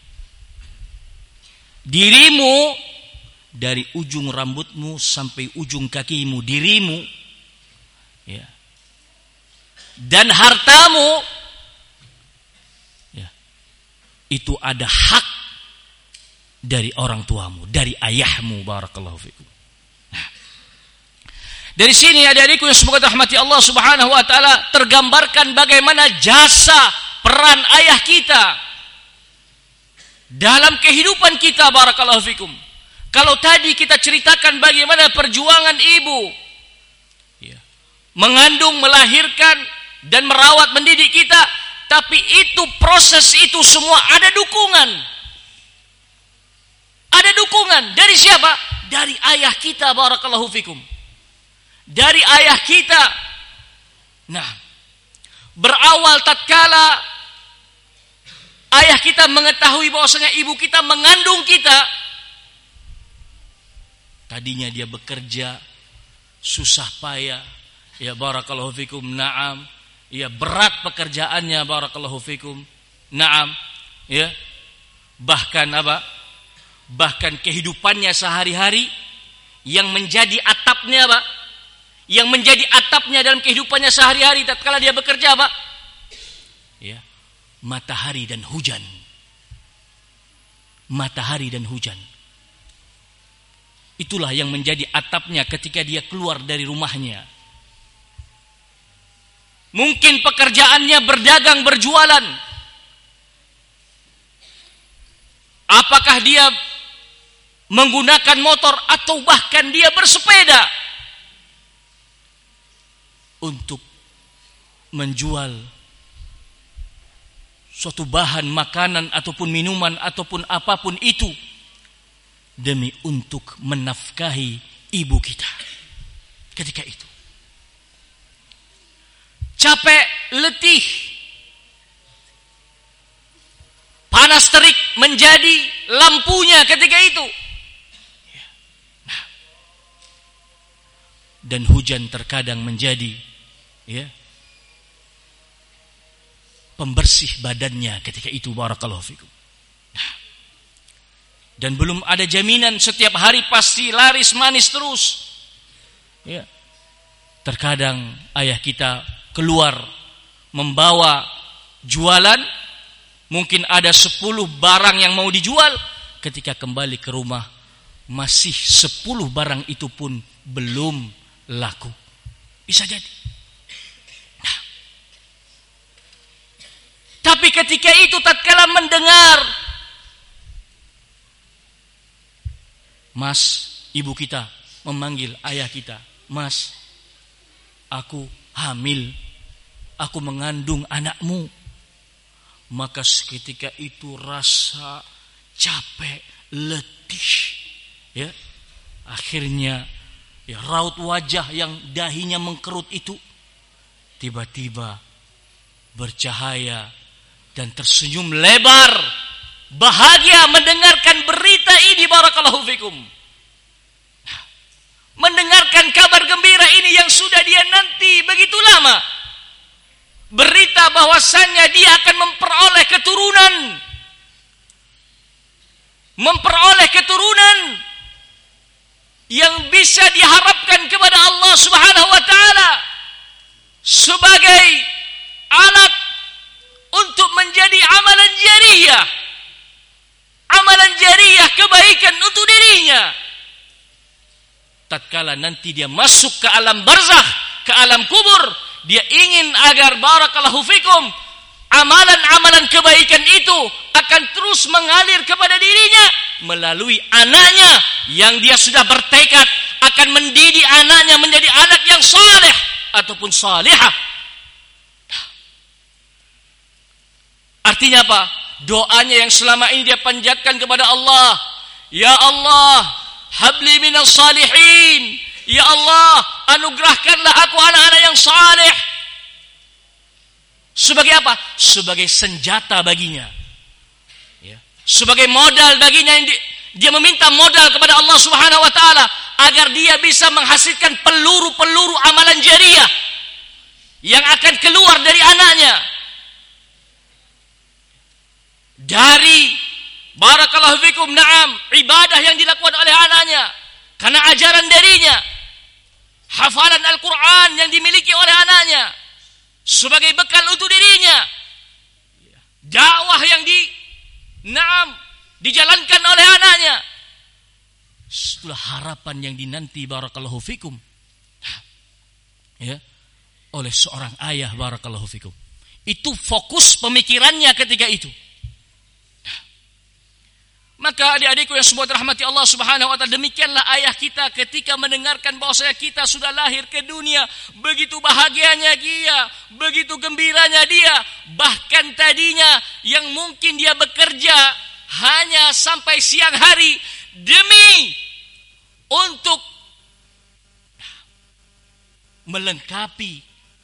Dirimu dari ujung rambutmu sampai ujung kakimu, dirimu ya, dan hartamu ya, itu ada hak dari orang tuamu, dari ayahmu. Barakallahu fikum. Nah, dari sini adik-adikku yang semoga rahmati Allah Subhanahu wa taala, tergambarkan bagaimana jasa peran ayah kita. dalam kehidupan kita. Barakallahu fikum. Kalau tadi kita ceritakan bagaimana perjuangan ibu ya, mengandung, melahirkan dan merawat, mendidik kita, tapi itu proses itu semua ada dukungan. Ada dukungan dari siapa? Dari ayah kita. Barakallahu fikum. Dari ayah kita. Nah, berawal tatkala ayah kita mengetahui bahwasanya ibu kita mengandung kita, tadinya dia bekerja susah payah, ya barakallahu fikum, na'am, ya berat pekerjaannya, barakallahu fikum, na'am, ya bahkan apa? Bahkan kehidupannya sehari-hari yang menjadi atapnya apa? Yang menjadi atapnya dalam kehidupannya sehari-hari tatkala dia bekerja apa? Ya, matahari dan hujan. Matahari dan hujan. Itulah yang menjadi atapnya ketika dia keluar dari rumahnya. Mungkin pekerjaannya berdagang, berjualan. Apakah dia menggunakan motor atau bahkan dia bersepeda untuk menjual suatu bahan makanan ataupun minuman ataupun apapun itu, demi untuk menafkahi ibu kita ketika itu. Capek, letih, panas terik menjadi lampunya ketika itu. Nah, dan hujan terkadang menjadi ya, pembersih badannya ketika itu. Barakallahu fikum. Nah, dan belum ada jaminan setiap hari pasti laris manis terus. Ya. Terkadang ayah kita keluar membawa jualan, mungkin ada sepuluh barang yang mau dijual, ketika kembali ke rumah masih sepuluh barang itu pun belum laku. Bisa jadi. Nah. Tapi ketika itu tatkala mendengar Mas, ibu kita memanggil ayah kita, Mas, aku hamil, aku mengandung anakmu. Maka seketika itu rasa capek, letih, ya, akhirnya ya, raut wajah yang dahinya mengkerut itu tiba-tiba bercahaya dan tersenyum lebar, bahagia mendengarkan berita ini. Barakallahu fikum. Mendengarkan kabar gembira ini yang sudah dia nanti begitu lama. Berita bahwasannya dia akan memperoleh keturunan. Memperoleh keturunan yang bisa diharapkan kepada Allah Subhanahu wa taala sebagai alat untuk menjadi amalan jariyah. Amalan jariyah, kebaikan untuk dirinya. Tatkala nanti dia masuk ke alam barzakh, ke alam kubur, dia ingin agar barakallahu fikum amalan-amalan kebaikan itu akan terus mengalir kepada dirinya melalui anaknya yang dia sudah bertekad akan mendidik anaknya menjadi anak yang saleh ataupun salihah. Artinya apa? Doanya yang selama ini dia panjatkan kepada Allah, ya Allah, habli minas salihin. Ya Allah, anugerahkanlah aku anak-anak yang saleh. Sebagai apa? Sebagai senjata baginya. Ya. Sebagai modal baginya. Yang di, dia meminta modal kepada Allah Subhanahu wa taala agar dia bisa menghasilkan peluru-peluru amalan jariyah yang akan keluar dari anaknya. Dari barakallahu fikum, na'am, ibadah yang dilakukan oleh anaknya karena ajaran darinya, hafalan Al-Quran yang dimiliki oleh anaknya sebagai bekal untuk dirinya, dakwah yang di na'am dijalankan oleh anaknya. Itulah harapan yang dinanti barakallahu fikum ya, oleh seorang ayah. Barakallahu fikum. Itu fokus pemikirannya ketika itu. Maka adik-adikku yang semua dirahmati Allah Subhanahu wa taala, demikianlah ayah kita ketika mendengarkan bahwasanya kita sudah lahir ke dunia, begitu bahagianya dia, begitu gembiranya dia, bahkan tadinya yang mungkin dia bekerja hanya sampai siang hari demi untuk melengkapi,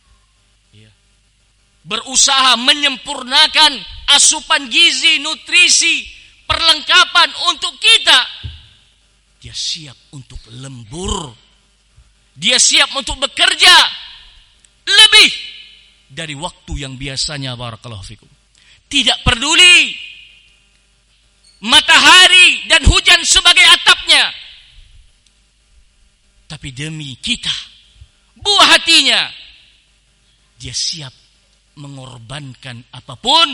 berusaha menyempurnakan asupan gizi, nutrisi, perlengkapan untuk kita. Dia siap untuk lembur. Dia siap untuk bekerja lebih dari waktu yang biasanya. Barakallahu fikum. Tidak peduli matahari dan hujan sebagai atapnya, tapi demi kita, buah hatinya, dia siap mengorbankan apapun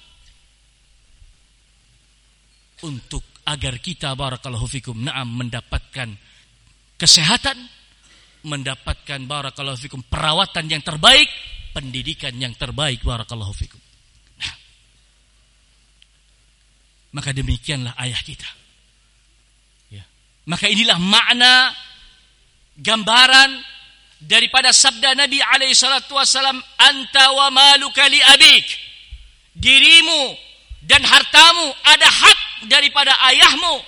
untuk agar kita, barakallahu fikum, na'am, mendapatkan kesehatan, mendapatkan, barakallahu fikum, perawatan yang terbaik, pendidikan yang terbaik, barakallahu fikum. Nah, maka demikianlah ayah kita. Ya. Maka inilah makna gambaran daripada sabda Nabi alaihi salatu wasallam, anta wa maluka li abik. Dirimu dan hartamu ada hak daripada ayahmu.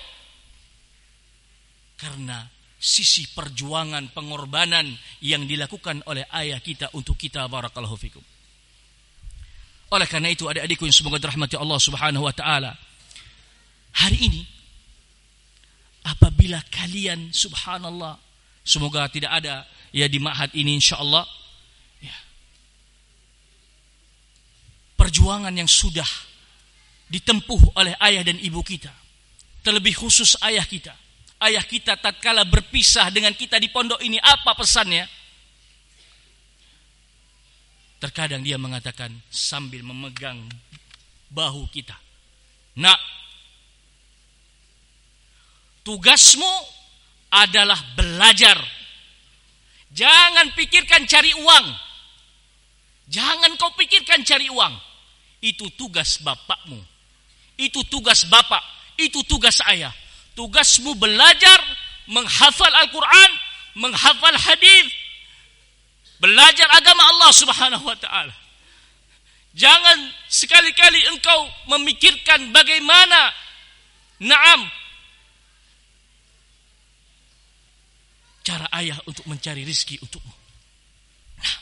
Karena sisi perjuangan, pengorbanan yang dilakukan oleh ayah kita untuk kita, barakallahu fikum. Oleh karena itu, adik-adikku yang semoga dirahmati Allah Subhanahu wa taala, hari ini apabila kalian, subhanallah, semoga tidak ada ya di ma'had ini insyaallah, ya, perjuangan yang sudah ditempuh oleh ayah dan ibu kita, terlebih khusus ayah kita. Ayah kita tatkala berpisah dengan kita di pondok ini, apa pesannya? Terkadang dia mengatakan sambil memegang bahu kita, nak, tugasmu adalah belajar. Jangan pikirkan cari uang. Jangan kau pikirkan cari uang. Itu tugas bapakmu. Itu tugas bapak. Itu tugas ayah. Tugasmu belajar, menghafal Al-Quran, menghafal hadis, belajar agama Allah Subhanahu wa taala. Jangan sekali-kali engkau memikirkan bagaimana, na'am, cara ayah untuk mencari rizki untukmu. Nah,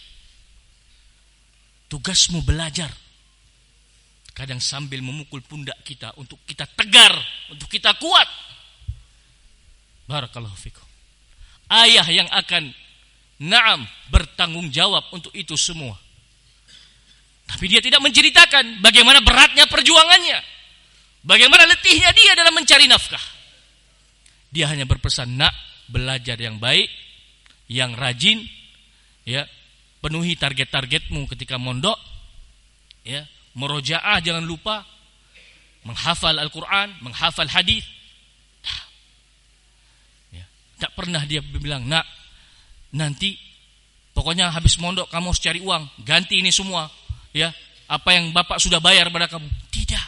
tugasmu belajar. Kadang sambil memukul pundak kita untuk kita tegar, untuk kita kuat. Barakallahu fikum. Ayah yang akan, na'am, bertanggung jawab untuk itu semua. Tapi dia tidak menceritakan bagaimana beratnya perjuangannya, bagaimana letihnya dia dalam mencari nafkah. Dia hanya berpesan, nak, belajar yang baik, yang rajin, ya, penuhi target-targetmu ketika mondok, ya, murojaah jangan lupa, menghafal Al-Quran, menghafal hadis. Ya, tak pernah dia bilang, nak, nanti pokoknya habis mondok kamu harus cari uang, ganti ini semua, ya, apa yang bapak sudah bayar pada kamu. Tidak.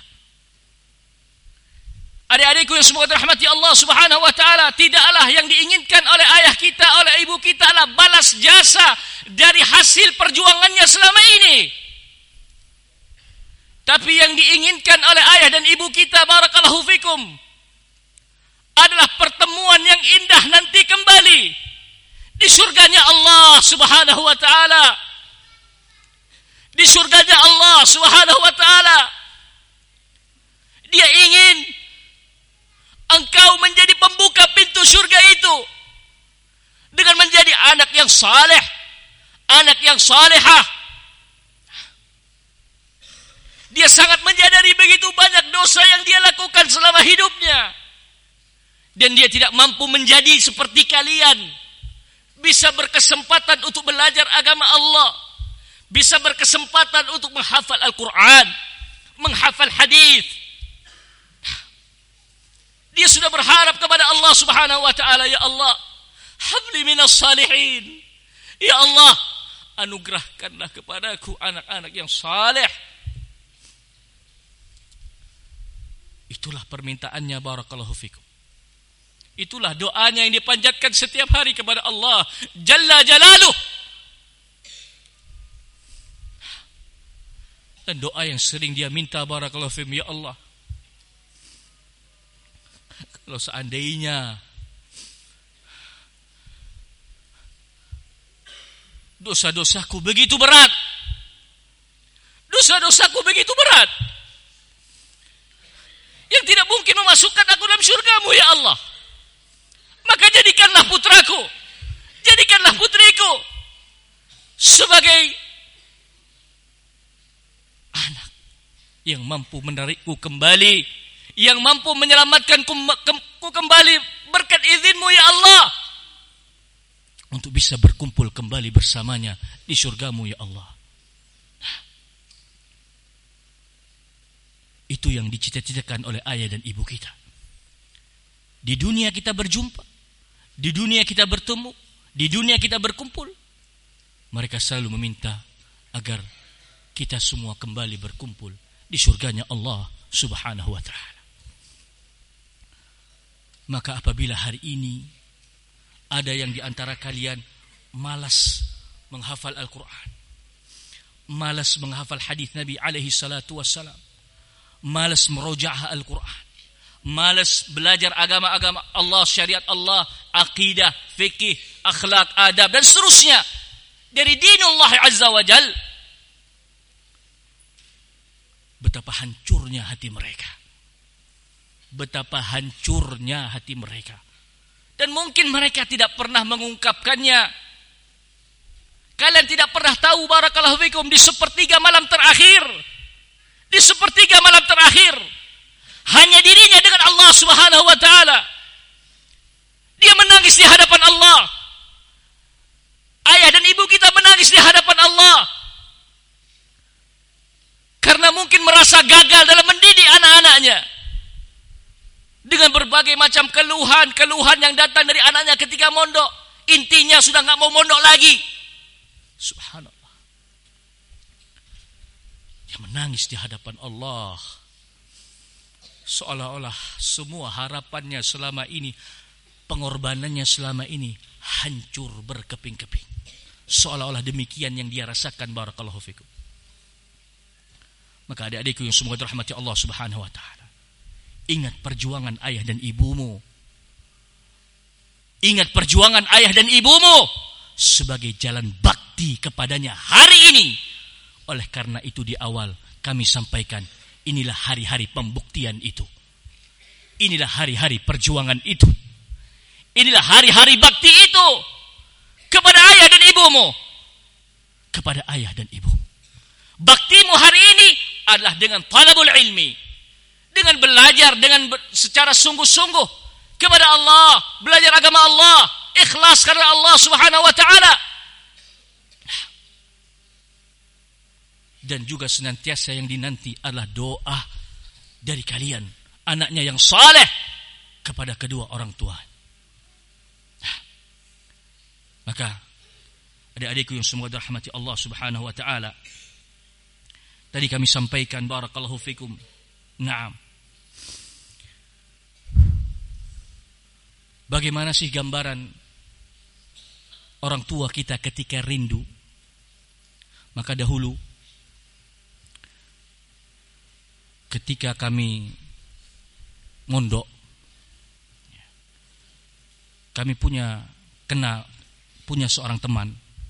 Adik-adikku yang semoga dirahmati Allah Subhanahu wa taala, tidaklah yang diinginkan oleh ayah kita, oleh ibu kita adalah balas jasa dari hasil perjuangannya selama ini. Tapi yang diinginkan oleh ayah dan ibu kita, barakallahu fikum, adalah pertemuan yang indah nanti kembali di surganya Allah Subhanahu wa taala. Di surganya Allah Subhanahu wa taala. Dia ingin engkau menjadi pembuka pintu surga itu dengan menjadi anak yang saleh, anak yang salehah. Dia sangat menyadari begitu banyak dosa yang dia lakukan selama hidupnya, dan dia tidak mampu menjadi seperti kalian, bisa berkesempatan untuk belajar agama Allah, bisa berkesempatan untuk menghafal Al-Quran, menghafal hadis. Dia sudah berharap kepada Allah Subhanahu wa taala, ya Allah, habli minas salihin. Ya Allah, anugerahkanlah kepadaku anak-anak yang saleh. Itulah permintaannya, barakallahu fikum. Itulah doanya yang dipanjatkan setiap hari kepada Allah Jalla Jalaluh. Dan doa yang sering dia minta, barakallahu fikum, ya Allah, kalau seandainya dosa-dosaku begitu berat, dosa-dosaku begitu berat, yang tidak mungkin memasukkan aku dalam syurgamu, ya Allah, maka jadikanlah putraku, jadikanlah putriku sebagai anak yang mampu menarikku kembali, yang mampu menyelamatkanku kembali berkat izinmu, ya Allah, untuk bisa berkumpul kembali bersamanya di syurgamu, ya Allah. Nah, itu yang dicita-citakan oleh ayah dan ibu kita. Di dunia kita berjumpa, di dunia kita bertemu, di dunia kita berkumpul. Mereka selalu meminta agar kita semua kembali berkumpul di surganya Allah Subhanahu wa ta'ala. Maka apabila hari ini ada yang di antara kalian malas menghafal Al-Quran, malas menghafal hadis Nabi alaihi salatu wassalam, malas merojaah Al-Quran, malas belajar agama-agama Allah, syariat Allah, akidah, fikih, akhlak, adab, dan seterusnya dari dinullah azza wa jal, betapa hancurnya hati mereka. Betapa hancurnya hati mereka. Dan mungkin mereka tidak pernah mengungkapkannya. Kalian tidak pernah tahu, barakallahu fikum, di sepertiga malam terakhir, di sepertiga malam terakhir, hanya dirinya dengan Allah Subhanahu wa ta'ala. Dia menangis di hadapan Allah. Ayah dan ibu kita menangis di hadapan Allah, karena mungkin merasa gagal dalam mendidik anak-anaknya, dengan berbagai macam keluhan-keluhan yang datang dari anaknya ketika mondok. Intinya sudah gak mau mondok lagi. Subhanallah. Dia menangis di hadapan Allah, seolah-olah semua harapannya selama ini, pengorbanannya selama ini hancur berkeping-keping. Seolah-olah demikian yang dia rasakan, barakallahu fikum. Maka adik-adikku yang semoga dirahmati Allah Subhanahu wa ta'ala, ingat perjuangan ayah dan ibumu. Ingat perjuangan ayah dan ibumu sebagai jalan bakti kepadanya hari ini. Oleh karena itu di awal kami sampaikan, inilah hari-hari pembuktian itu. Inilah hari-hari perjuangan itu. Inilah hari-hari bakti itu kepada ayah dan ibumu. Kepada ayah dan ibumu. Baktimu hari ini adalah dengan talabul ilmi, dengan belajar dengan secara sungguh-sungguh kepada Allah, belajar agama Allah, ikhlas karena Allah Subhanahu wa ta'ala. Dan juga senantiasa yang dinanti adalah doa dari kalian, anaknya yang saleh, kepada kedua orang tua. Maka adik-adikku yang semoga dirahmati Allah Subhanahu wa ta'ala, tadi kami sampaikan, barakallahu fikum, naam, bagaimana sih gambaran orang tua kita ketika rindu? Maka dahulu ketika kami mondok, kami punya kenal, punya seorang teman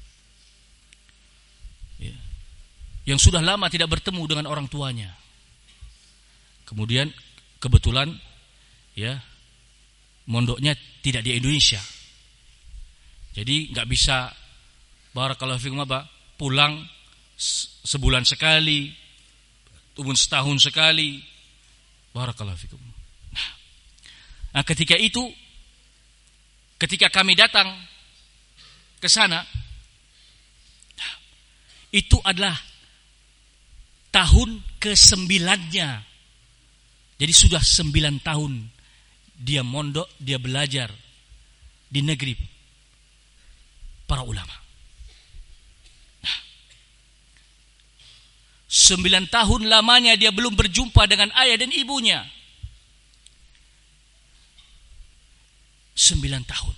ya, yang sudah lama tidak bertemu dengan orang tuanya. Kemudian kebetulan ya, mondoknya tidak di Indonesia, jadi nggak bisa, barakallahu fikum, apa, pulang sebulan sekali, ataupun setahun sekali, barakallahu fikum. Nah, nah ketika itu, ketika kami datang ke sana, itu adalah tahun kesembilannya. Jadi sudah sembilan tahun dia mondok, dia belajar di negeri para ulama. Nah, sembilan tahun lamanya dia belum berjumpa dengan ayah dan ibunya. sembilan tahun.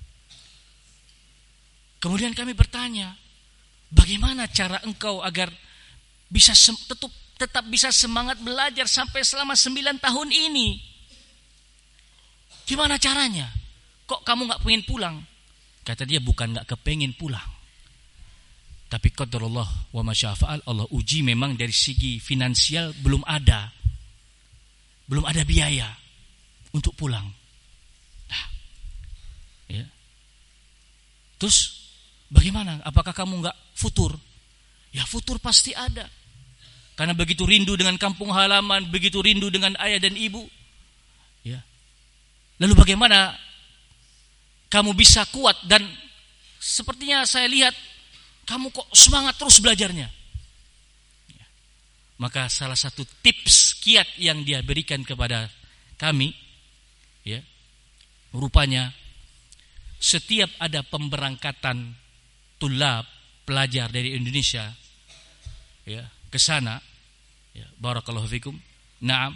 Kemudian kami bertanya, bagaimana cara engkau agar bisa sem- tetap, tetap bisa semangat belajar sampai selama sembilan tahun ini? Gimana caranya? Kok kamu gak pengen pulang? Kata dia, bukan gak kepengen pulang, tapi qadarullah wa masyafa'al, Allah uji memang dari segi finansial belum ada. Belum ada biaya untuk pulang. Nah, ya. Terus bagaimana? Apakah kamu enggak futur? Ya futur pasti ada. Karena begitu rindu dengan kampung halaman, begitu rindu dengan ayah dan ibu. Ya. Lalu bagaimana kamu bisa kuat, dan sepertinya saya lihat kamu kok semangat terus belajarnya. Ya. Maka salah satu tips kiat yang dia berikan kepada kami, ya, rupanya setiap ada pemberangkatan tulab pelajar dari Indonesia, ya, ke sana, ya, barakallahu fikum. Naam.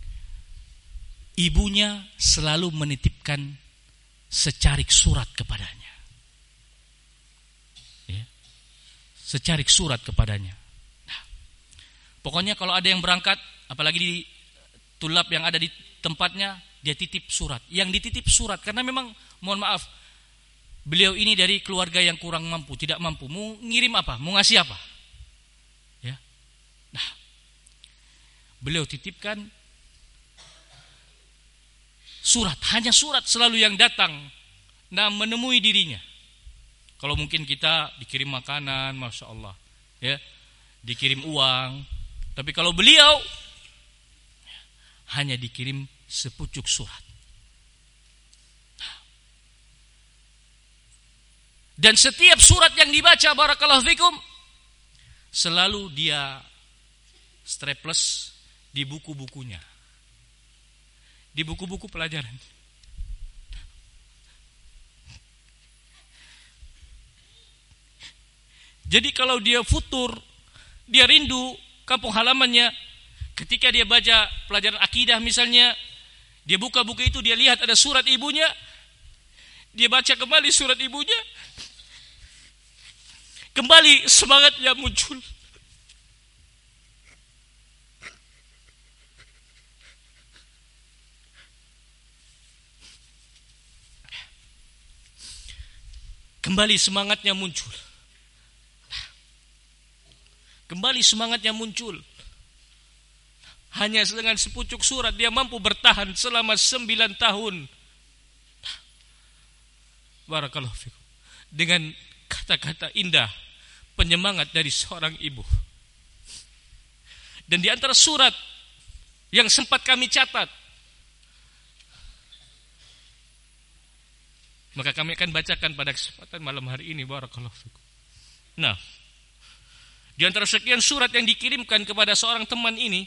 Ibunya selalu menitipkan secarik surat kepadanya. Ya. Secarik surat kepadanya. Nah, pokoknya kalau ada yang berangkat, apalagi di tulab yang ada di tempatnya, dia titip surat. Yang dititip surat karena memang, mohon maaf, beliau ini dari keluarga yang kurang mampu, tidak mampu. Mau ngirim apa? Mau ngasih apa? Ya. Nah, beliau titipkan surat, hanya surat selalu yang datang nah menemui dirinya. Kalau mungkin kita dikirim makanan, masya Allah, ya, dikirim uang. Tapi kalau beliau hanya dikirim sepucuk surat. Dan setiap surat yang dibaca, barakallahu fikum, selalu dia staples di buku-bukunya, di buku-buku pelajaran. Jadi kalau dia futur, dia rindu kampung halamannya, ketika dia baca pelajaran akidah misalnya, dia buka buku itu, dia lihat ada surat ibunya, dia baca kembali surat ibunya, kembali semangatnya muncul. Kembali semangatnya muncul. Kembali semangatnya muncul. Hanya dengan sepucuk surat dia mampu bertahan selama sembilan tahun. Barakallahu fikum. Dengan kata-kata indah, penyemangat dari seorang ibu. Dan di antara surat yang sempat kami catat, maka kami akan bacakan pada kesempatan malam hari ini, barakallahu fikum. Nah, di antara sekian surat yang dikirimkan kepada seorang teman ini,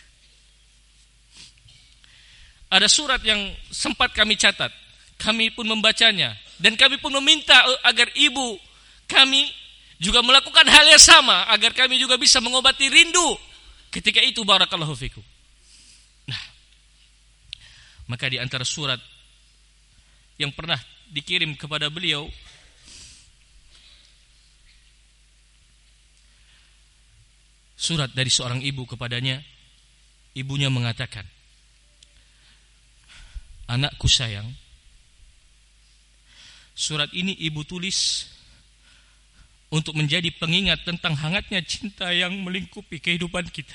ada surat yang sempat kami catat. Kami pun membacanya, dan kami pun meminta agar ibu kami juga melakukan hal yang sama, agar kami juga bisa mengobati rindu ketika itu, barakallahu fikum. Nah, maka di antara surat yang pernah dikirim kepada beliau, surat dari seorang ibu kepadanya. Ibunya mengatakan, "Anakku sayang, surat ini ibu tulis untuk menjadi pengingat tentang hangatnya cinta yang melingkupi kehidupan kita.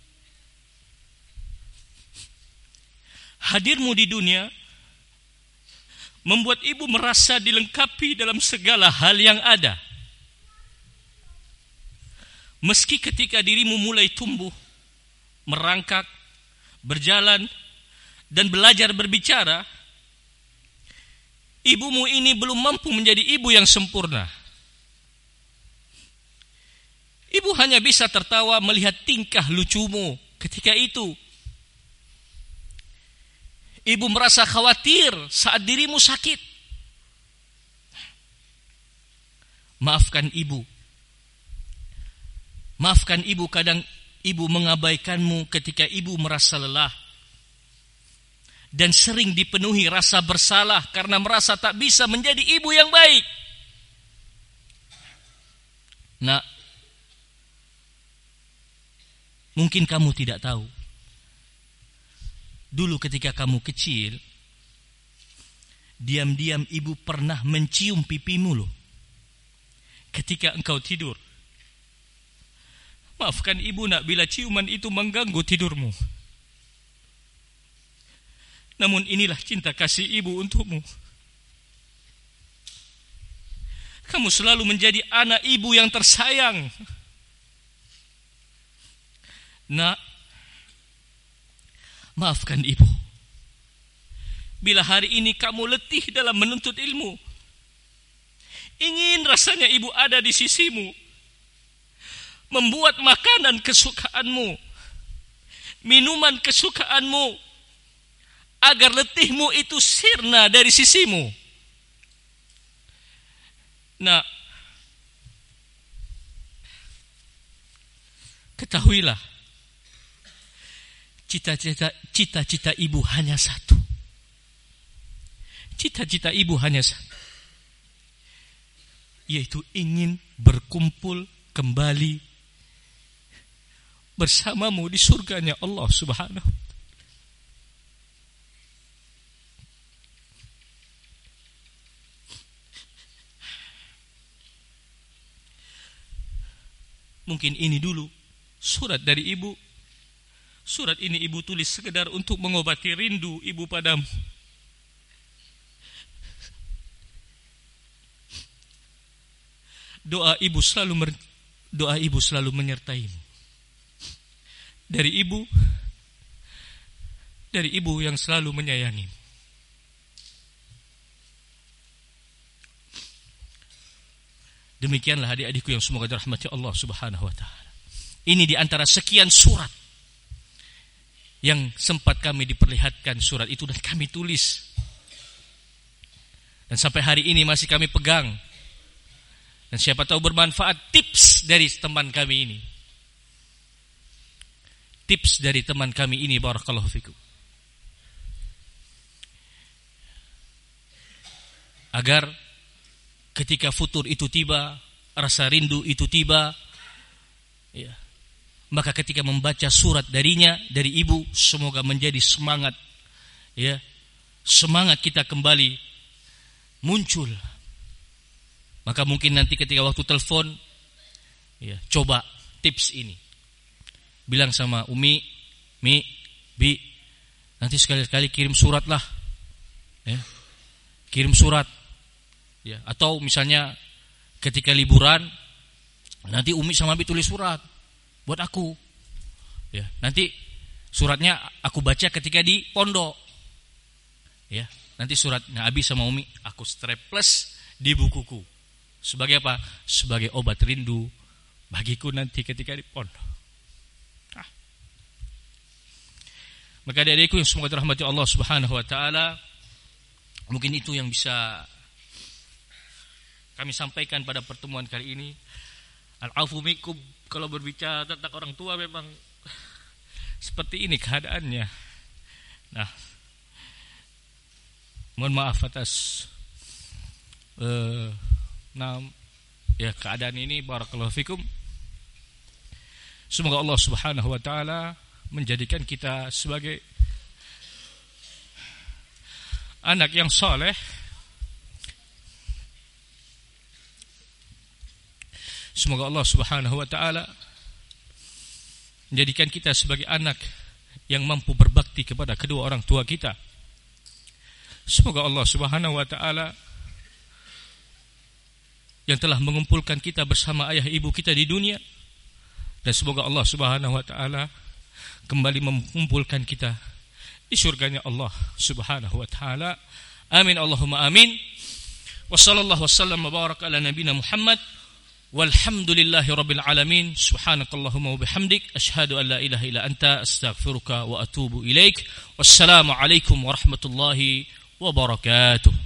Hadirmu di dunia membuat ibu merasa dilengkapi dalam segala hal yang ada. Meski ketika dirimu mulai tumbuh, merangkak, berjalan, dan belajar berbicara, ibumu ini belum mampu menjadi ibu yang sempurna. Ibu hanya bisa tertawa melihat tingkah lucumu ketika itu. Ibu merasa khawatir saat dirimu sakit. Maafkan ibu. Maafkan ibu, kadang ibu mengabaikanmu ketika ibu merasa lelah. dan sering dipenuhi rasa bersalah karena merasa tak bisa menjadi ibu yang baik. Nah, mungkin kamu tidak tahu. Dulu ketika kamu kecil, diam-diam ibu pernah mencium pipimu loh. Ketika engkau tidur. Maafkan ibu nak bila ciuman itu mengganggu tidurmu. Namun inilah cinta kasih ibu untukmu. Kamu selalu menjadi anak ibu yang tersayang. Nak, maafkan ibu. Bila hari ini kamu letih dalam menuntut ilmu, ingin rasanya ibu ada di sisimu, membuat makanan kesukaanmu, minuman kesukaanmu, agar letihmu itu sirna dari sisimu. Nah, ketahuilah, cita-cita cita-cita ibu hanya satu. Cita-cita ibu hanya satu, yaitu ingin berkumpul kembali bersamamu di surganya Allah Subhanahu. Mungkin ini dulu surat dari ibu. Surat ini ibu tulis sekedar untuk mengobati rindu ibu padamu. Doa ibu selalu mer, doa ibu selalu menyertaimu. Dari ibu, dari ibu yang selalu menyayangimu. Demikianlah adik-adikku yang semoga dirahmati Allah Subhanahu wa taala. Ini di antara sekian surat yang sempat kami diperlihatkan surat itu dan kami tulis. Dan sampai hari ini masih kami pegang. Dan siapa tahu bermanfaat tips dari teman kami ini. Tips dari teman kami ini, barakallahu fikum. Agar ketika futur itu tiba, rasa rindu itu tiba, ya, maka ketika membaca surat darinya, dari ibu, semoga menjadi semangat, ya, semangat kita kembali muncul. Maka mungkin nanti ketika waktu telepon, ya, coba tips ini, bilang sama Umi, Mi, Bi, nanti sekali-kali kirim surat lah, ya, kirim surat. Ya, atau misalnya ketika liburan nanti Umi sama Abi tulis surat buat aku. Ya, nanti suratnya aku baca ketika di pondok. Ya, nanti suratnya Abi sama Umi aku staples di bukuku. Sebagai apa? Sebagai obat rindu bagiku nanti ketika di pondok. Ah. Maka adik-adikku yang semoga dirahmati Allah Subhanahu wa taala, mungkin itu yang bisa kami sampaikan pada pertemuan kali ini. Al-afu minkum, kalau berbicara tentang orang tua memang seperti ini keadaannya. Nah, mohon maaf atas uh, nah, ya keadaan ini, barakallahu fikum. Semoga Allah Subhanahu wa taala menjadikan kita sebagai anak yang saleh. Semoga Allah Subhanahu wa taala menjadikan kita sebagai anak yang mampu berbakti kepada kedua orang tua kita. Semoga Allah Subhanahu wa taala yang telah mengumpulkan kita bersama ayah ibu kita di dunia, dan semoga Allah Subhanahu wa taala kembali mengumpulkan kita di surganya Allah Subhanahu wa taala. Amin Allahumma amin. Wa sallallahu wasallam wa baraka ala nabiyina Muhammad. Walhamdulillahi rabbil alamin. Subhanakallahumma wa bihamdik, asyhadu an la ilaha illa anta, astaghfiruka wa atubu ilaik. Wassalamu alaikum warahmatullahi wabarakatuh.